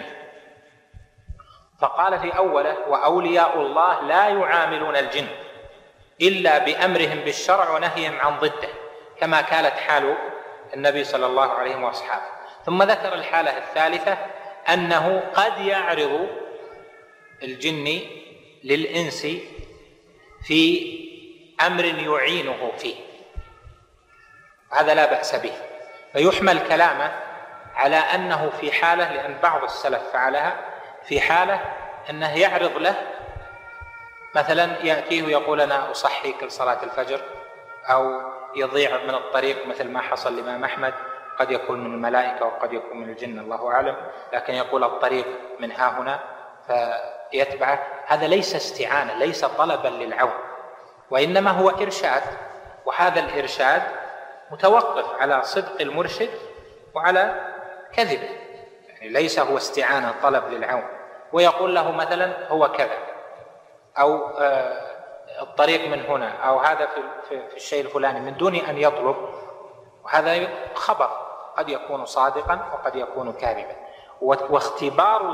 فقال في أوله: وأولياء الله لا يعاملون الجن إلا بأمرهم بالشرع ونهيهم عن ضده، كما كانت حال النبي صلى الله عليه وأصحابه. ثم ذكر الحالة الثالثة أنه قد يعرض الجن للإنس في أمر يعينه فيه، هذا لا بأس به، فيحمل كلامه على أنه في حالة، لأن بعض السلف فعلها، في حالة أنه يعرض له مثلا، يأتيه ويقول أنا أصحيك لصلاة الفجر، أو يضيع من الطريق مثل ما حصل لإمام أحمد، قد يكون من الملائكة وقد يكون من الجن الله أعلم، لكن يقول الطريق من ها هنا فيتبعه. هذا ليس استعانة، ليس طلبا للعون، وإنما هو إرشاد، وهذا الإرشاد متوقف على صدق المرشد وعلى كذبه، يعني ليس هو استعانة طلب للعون، ويقول له مثلا هو كذا، أو الطريق من هنا، أو هذا في الشيء الفلاني، من دون أن يطلب. وهذا خبر قد يكون صادقا وقد يكون كاذبا. واختبار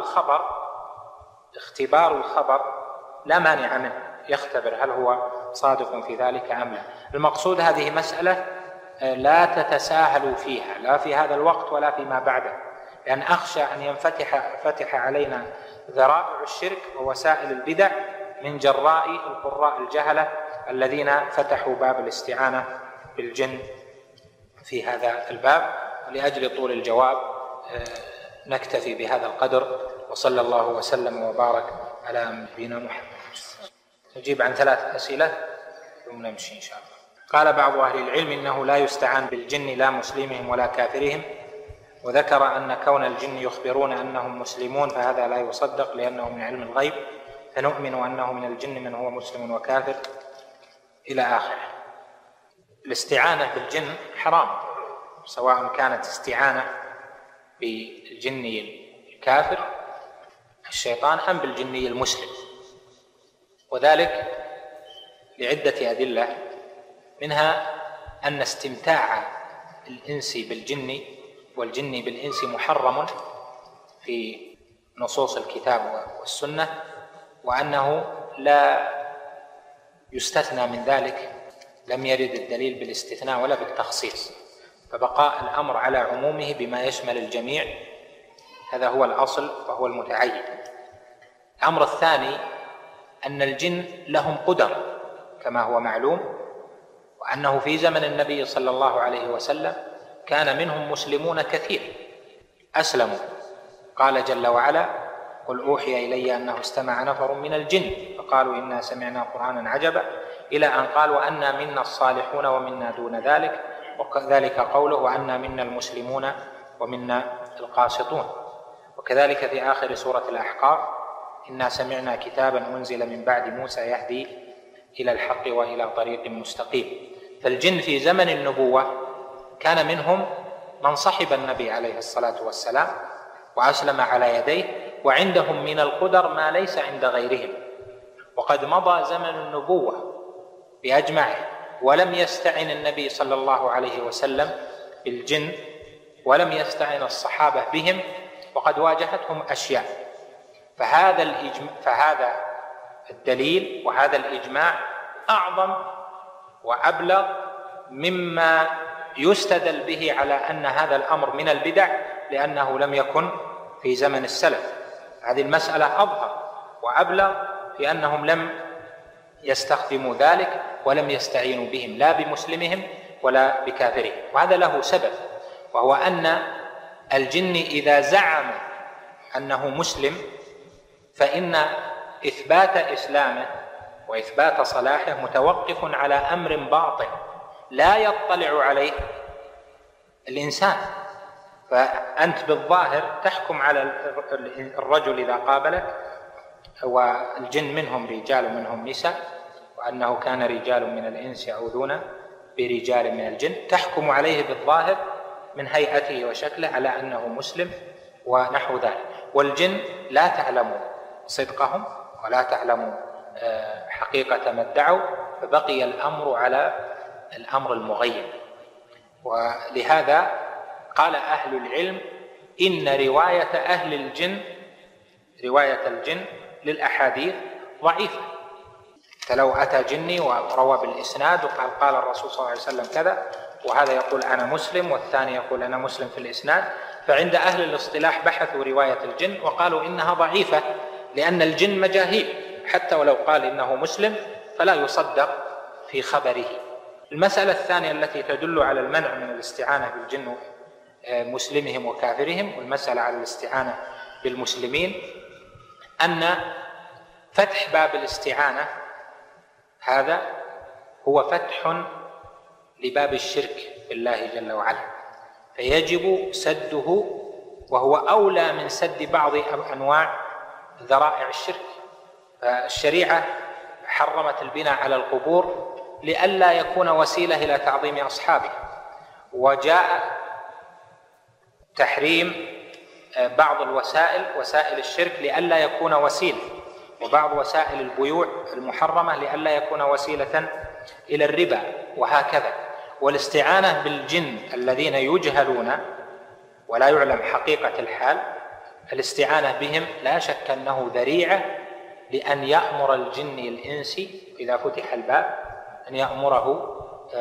الخبر لا مانع منه، يختبر هل هو صادق في ذلك أم لا. المقصود هذه مسألة لا تتساهلوا فيها، لا في هذا الوقت ولا فيما بعده، لأن أخشى أن ينفتح علينا ذرائع الشرك ووسائل البدع من جراء القراء الجهلة الذين فتحوا باب الاستعانة بالجن في هذا الباب. ولأجل طول الجواب نكتفي بهذا القدر، وصلى الله وسلم وبارك على نبينا محمد. نجيب عن 3 أسئلة ثم نمشي إن شاء الله. قال بعض أهل العلم إنه لا يستعان بالجن لا مسلمهم ولا كافرهم، وذكر أن كون الجن يخبرون أنهم مسلمون فهذا لا يصدق لأنه من علم الغيب، فنؤمن أنه من الجن من هو مسلم وكافر إلى آخره. الاستعانة بالجن حرام، سواء كانت استعانة بالجني الكافر الشيطان أم بالجني المسلم، وذلك لعدة أدلة، منها أن استمتاع الإنس بالجن والجن بالإنس محرم في نصوص الكتاب والسنة، وأنه لا يستثنى من ذلك، لم يرد الدليل بالاستثناء ولا بالتخصيص، فبقاء الأمر على عمومه بما يشمل الجميع هذا هو الأصل وهو المتعين. الأمر الثاني أن الجن لهم قدر كما هو معلوم، وأنه في زمن النبي صلى الله عليه وسلم كان منهم مسلمون كثير أسلموا قال جل وعلا: قل أوحي إلي أنه استمع نفر من الجن فقالوا إنا سمعنا قرآنا عجبا، إلى أن قال: وأنا منا الصالحون ومنا دون ذلك، وكذلك قوله: وأنا منا المسلمون ومنا القاسطون. وكذلك في آخر سورة الأحقاف: إنا سمعنا كتابا أنزل من بعد موسى يهدي إلى الحق وإلى طريق مستقيم. فالجن في زمن النبوة كان منهم من صحب النبي عليه الصلاة والسلام وأسلم على يديه، وعندهم من القدر ما ليس عند غيرهم. وقد مضى زمن النبوة بأجمعه ولم يستعن النبي صلى الله عليه وسلم بالجن، ولم يستعن الصحابة بهم، وقد واجهتهم أشياء. فهذا الدليل وهذا الإجماع أعظم وأبلغ مما يستدل به على أن هذا الأمر من البدع، لأنه لم يكن في زمن السلف. هذه المسألة أظهر وأبلغ في أنهم لم يستخدموا ذلك ولم يستعينوا بهم لا بمسلمهم ولا بكافرهم. وهذا له سبب، وهو أن الجن إذا زعم أنه مسلم فإن إثبات إسلامه وإثبات صلاحه متوقف على أمر باطن لا يطلع عليه الإنسان. فأنت بالظاهر تحكم على الرجل إذا قابلك، والجن منهم رجال ومنهم نساء، وأنه كان رجال من الإنس يعوذون برجال من الجن، تحكم عليه بالظاهر من هيئته وشكله على أنه مسلم ونحو ذلك. والجن لا تعلم صدقهم ولا تعلم حقيقة ما ادعوا، فبقي الأمر على الأمر المغيب. ولهذا قال أهل العلم إن رواية الجن للأحاديث ضعيفة. فلو أتى جني وروى بالإسناد وقال قال الرسول صلى الله عليه وسلم كذا، وهذا يقول أنا مسلم والثاني يقول أنا مسلم في الإسناد، فعند أهل الاصطلاح بحثوا رواية الجن وقالوا إنها ضعيفة، لأن الجن مجاهيل، حتى ولو قال إنه مسلم فلا يصدق في خبره. المسألة الثانية التي تدل على المنع من الاستعانة بالجن مسلمهم وكافرهم، والمسألة على الاستعانة بالمسلمين، أن فتح باب الاستعانة هذا هو فتح لباب الشرك بالله جل وعلا، فيجب سده، وهو أولى من سد بعض أنواع ذرائع الشرك. فالشريعة حرمت البناء على القبور لئلا يكون وسيلة إلى تعظيم أصحابه، وجاء تحريم بعض وسائل الشرك لئلا يكون وسيلة، وبعض وسائل البيوع المحرمة لئلا يكون وسيلة إلى الربا، وهكذا. والاستعانة بالجن الذين يجهلون ولا يعلم حقيقة الحال، الاستعانة بهم لا شك أنه ذريعة لأن يأمر الجن الإنسي إذا فتح الباب أن يأمره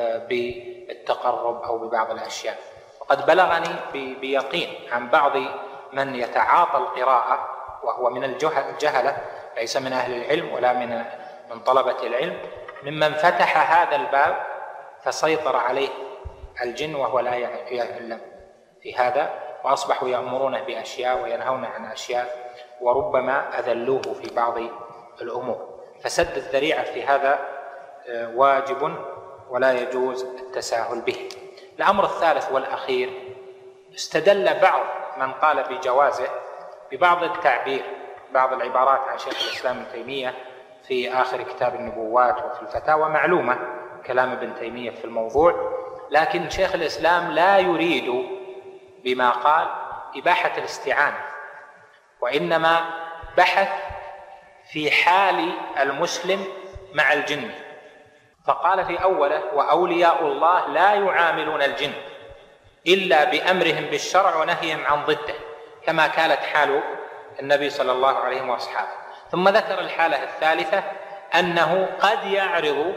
بالتقرب أو ببعض الأشياء. وقد بلغني بيقين عن بعض من يتعاطى القراءة وهو من الجهلة، ليس من أهل العلم ولا من طلبة العلم، ممن فتح هذا الباب فسيطر عليه الجن وهو لا يعلم في هذا، وأصبحوا يأمرونه بأشياء وينهون عن أشياء، وربما أذلوه في بعض الأمور. فسد الذريعة في هذا واجب ولا يجوز التساهل به. الأمر الثالث والأخير، استدل بعض من قال بجوازه ببعض التعبير، بعض العبارات عن شيخ الإسلام ابن تيمية في آخر كتاب النبوات وفي الفتاوى، معلومة كلام ابن تيمية في الموضوع، لكن شيخ الإسلام لا يريد بما قال إباحة الاستعانة، وإنما بحث في حال المسلم مع الجن، فقال في أوله: وأولياء الله لا يعاملون الجن إلا بأمرهم بالشرع ونهيهم عن ضده، كما كانت حال النبي صلى الله عليه وأصحابه. ثم ذكر الحالة الثالثة أنه قد يعرض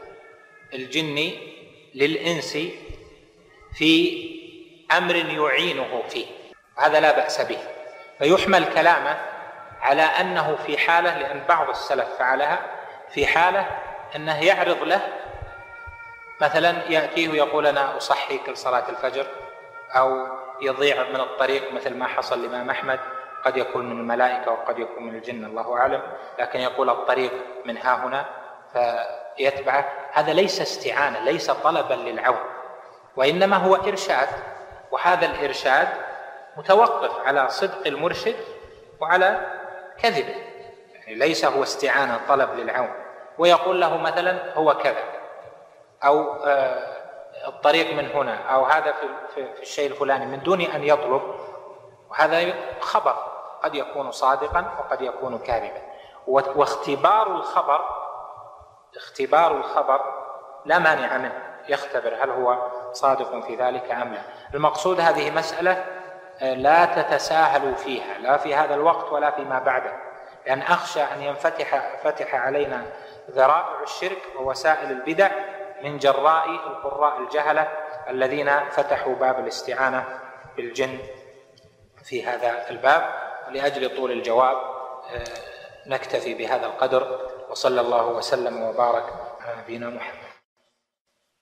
الجن للإنس في أمر يعينه فيه، هذا لا بأس به، فيحمل كلامه على أنه في حالة، لأن بعض السلف فعلها، في حالة أنه يعرض له، مثلا يأتيه يقول أنا أصحي كل صلاة الفجر، أو يضيع من الطريق مثل ما حصل لإمام أحمد قد يكون من الملائكة وقد يكون من الجن، الله أعلم، لكن يقول الطريق من ها هنا فيتبعه. هذا ليس استعانة، ليس طلبا للعون، وإنما هو إرشاد، وهذا الإرشاد متوقف على صدق المرشد وعلى كذبه، يعني ليس هو استعانة طلب للعون. ويقول له مثلا هو كذا، أو الطريق من هنا، أو هذا في الشيء الفلاني، من دون أن يطلب. وهذا خبر قد يكون صادقا وقد يكون كاذبا. واختبار الخبر لا مانع منه، يختبر هل هو صادق في ذلك أم لا. المقصود هذه مسألة لا تتساهلوا فيها، لا في هذا الوقت ولا فيما بعده، لأن أخشى أن ينفتح علينا ذرائع الشرك ووسائل البدع من جراء القراء الجهلة الذين فتحوا باب الاستعانة بالجن في هذا الباب. ولأجل طول الجواب نكتفي بهذا القدر، وصلى الله وسلم وبارك على نبينا محمد.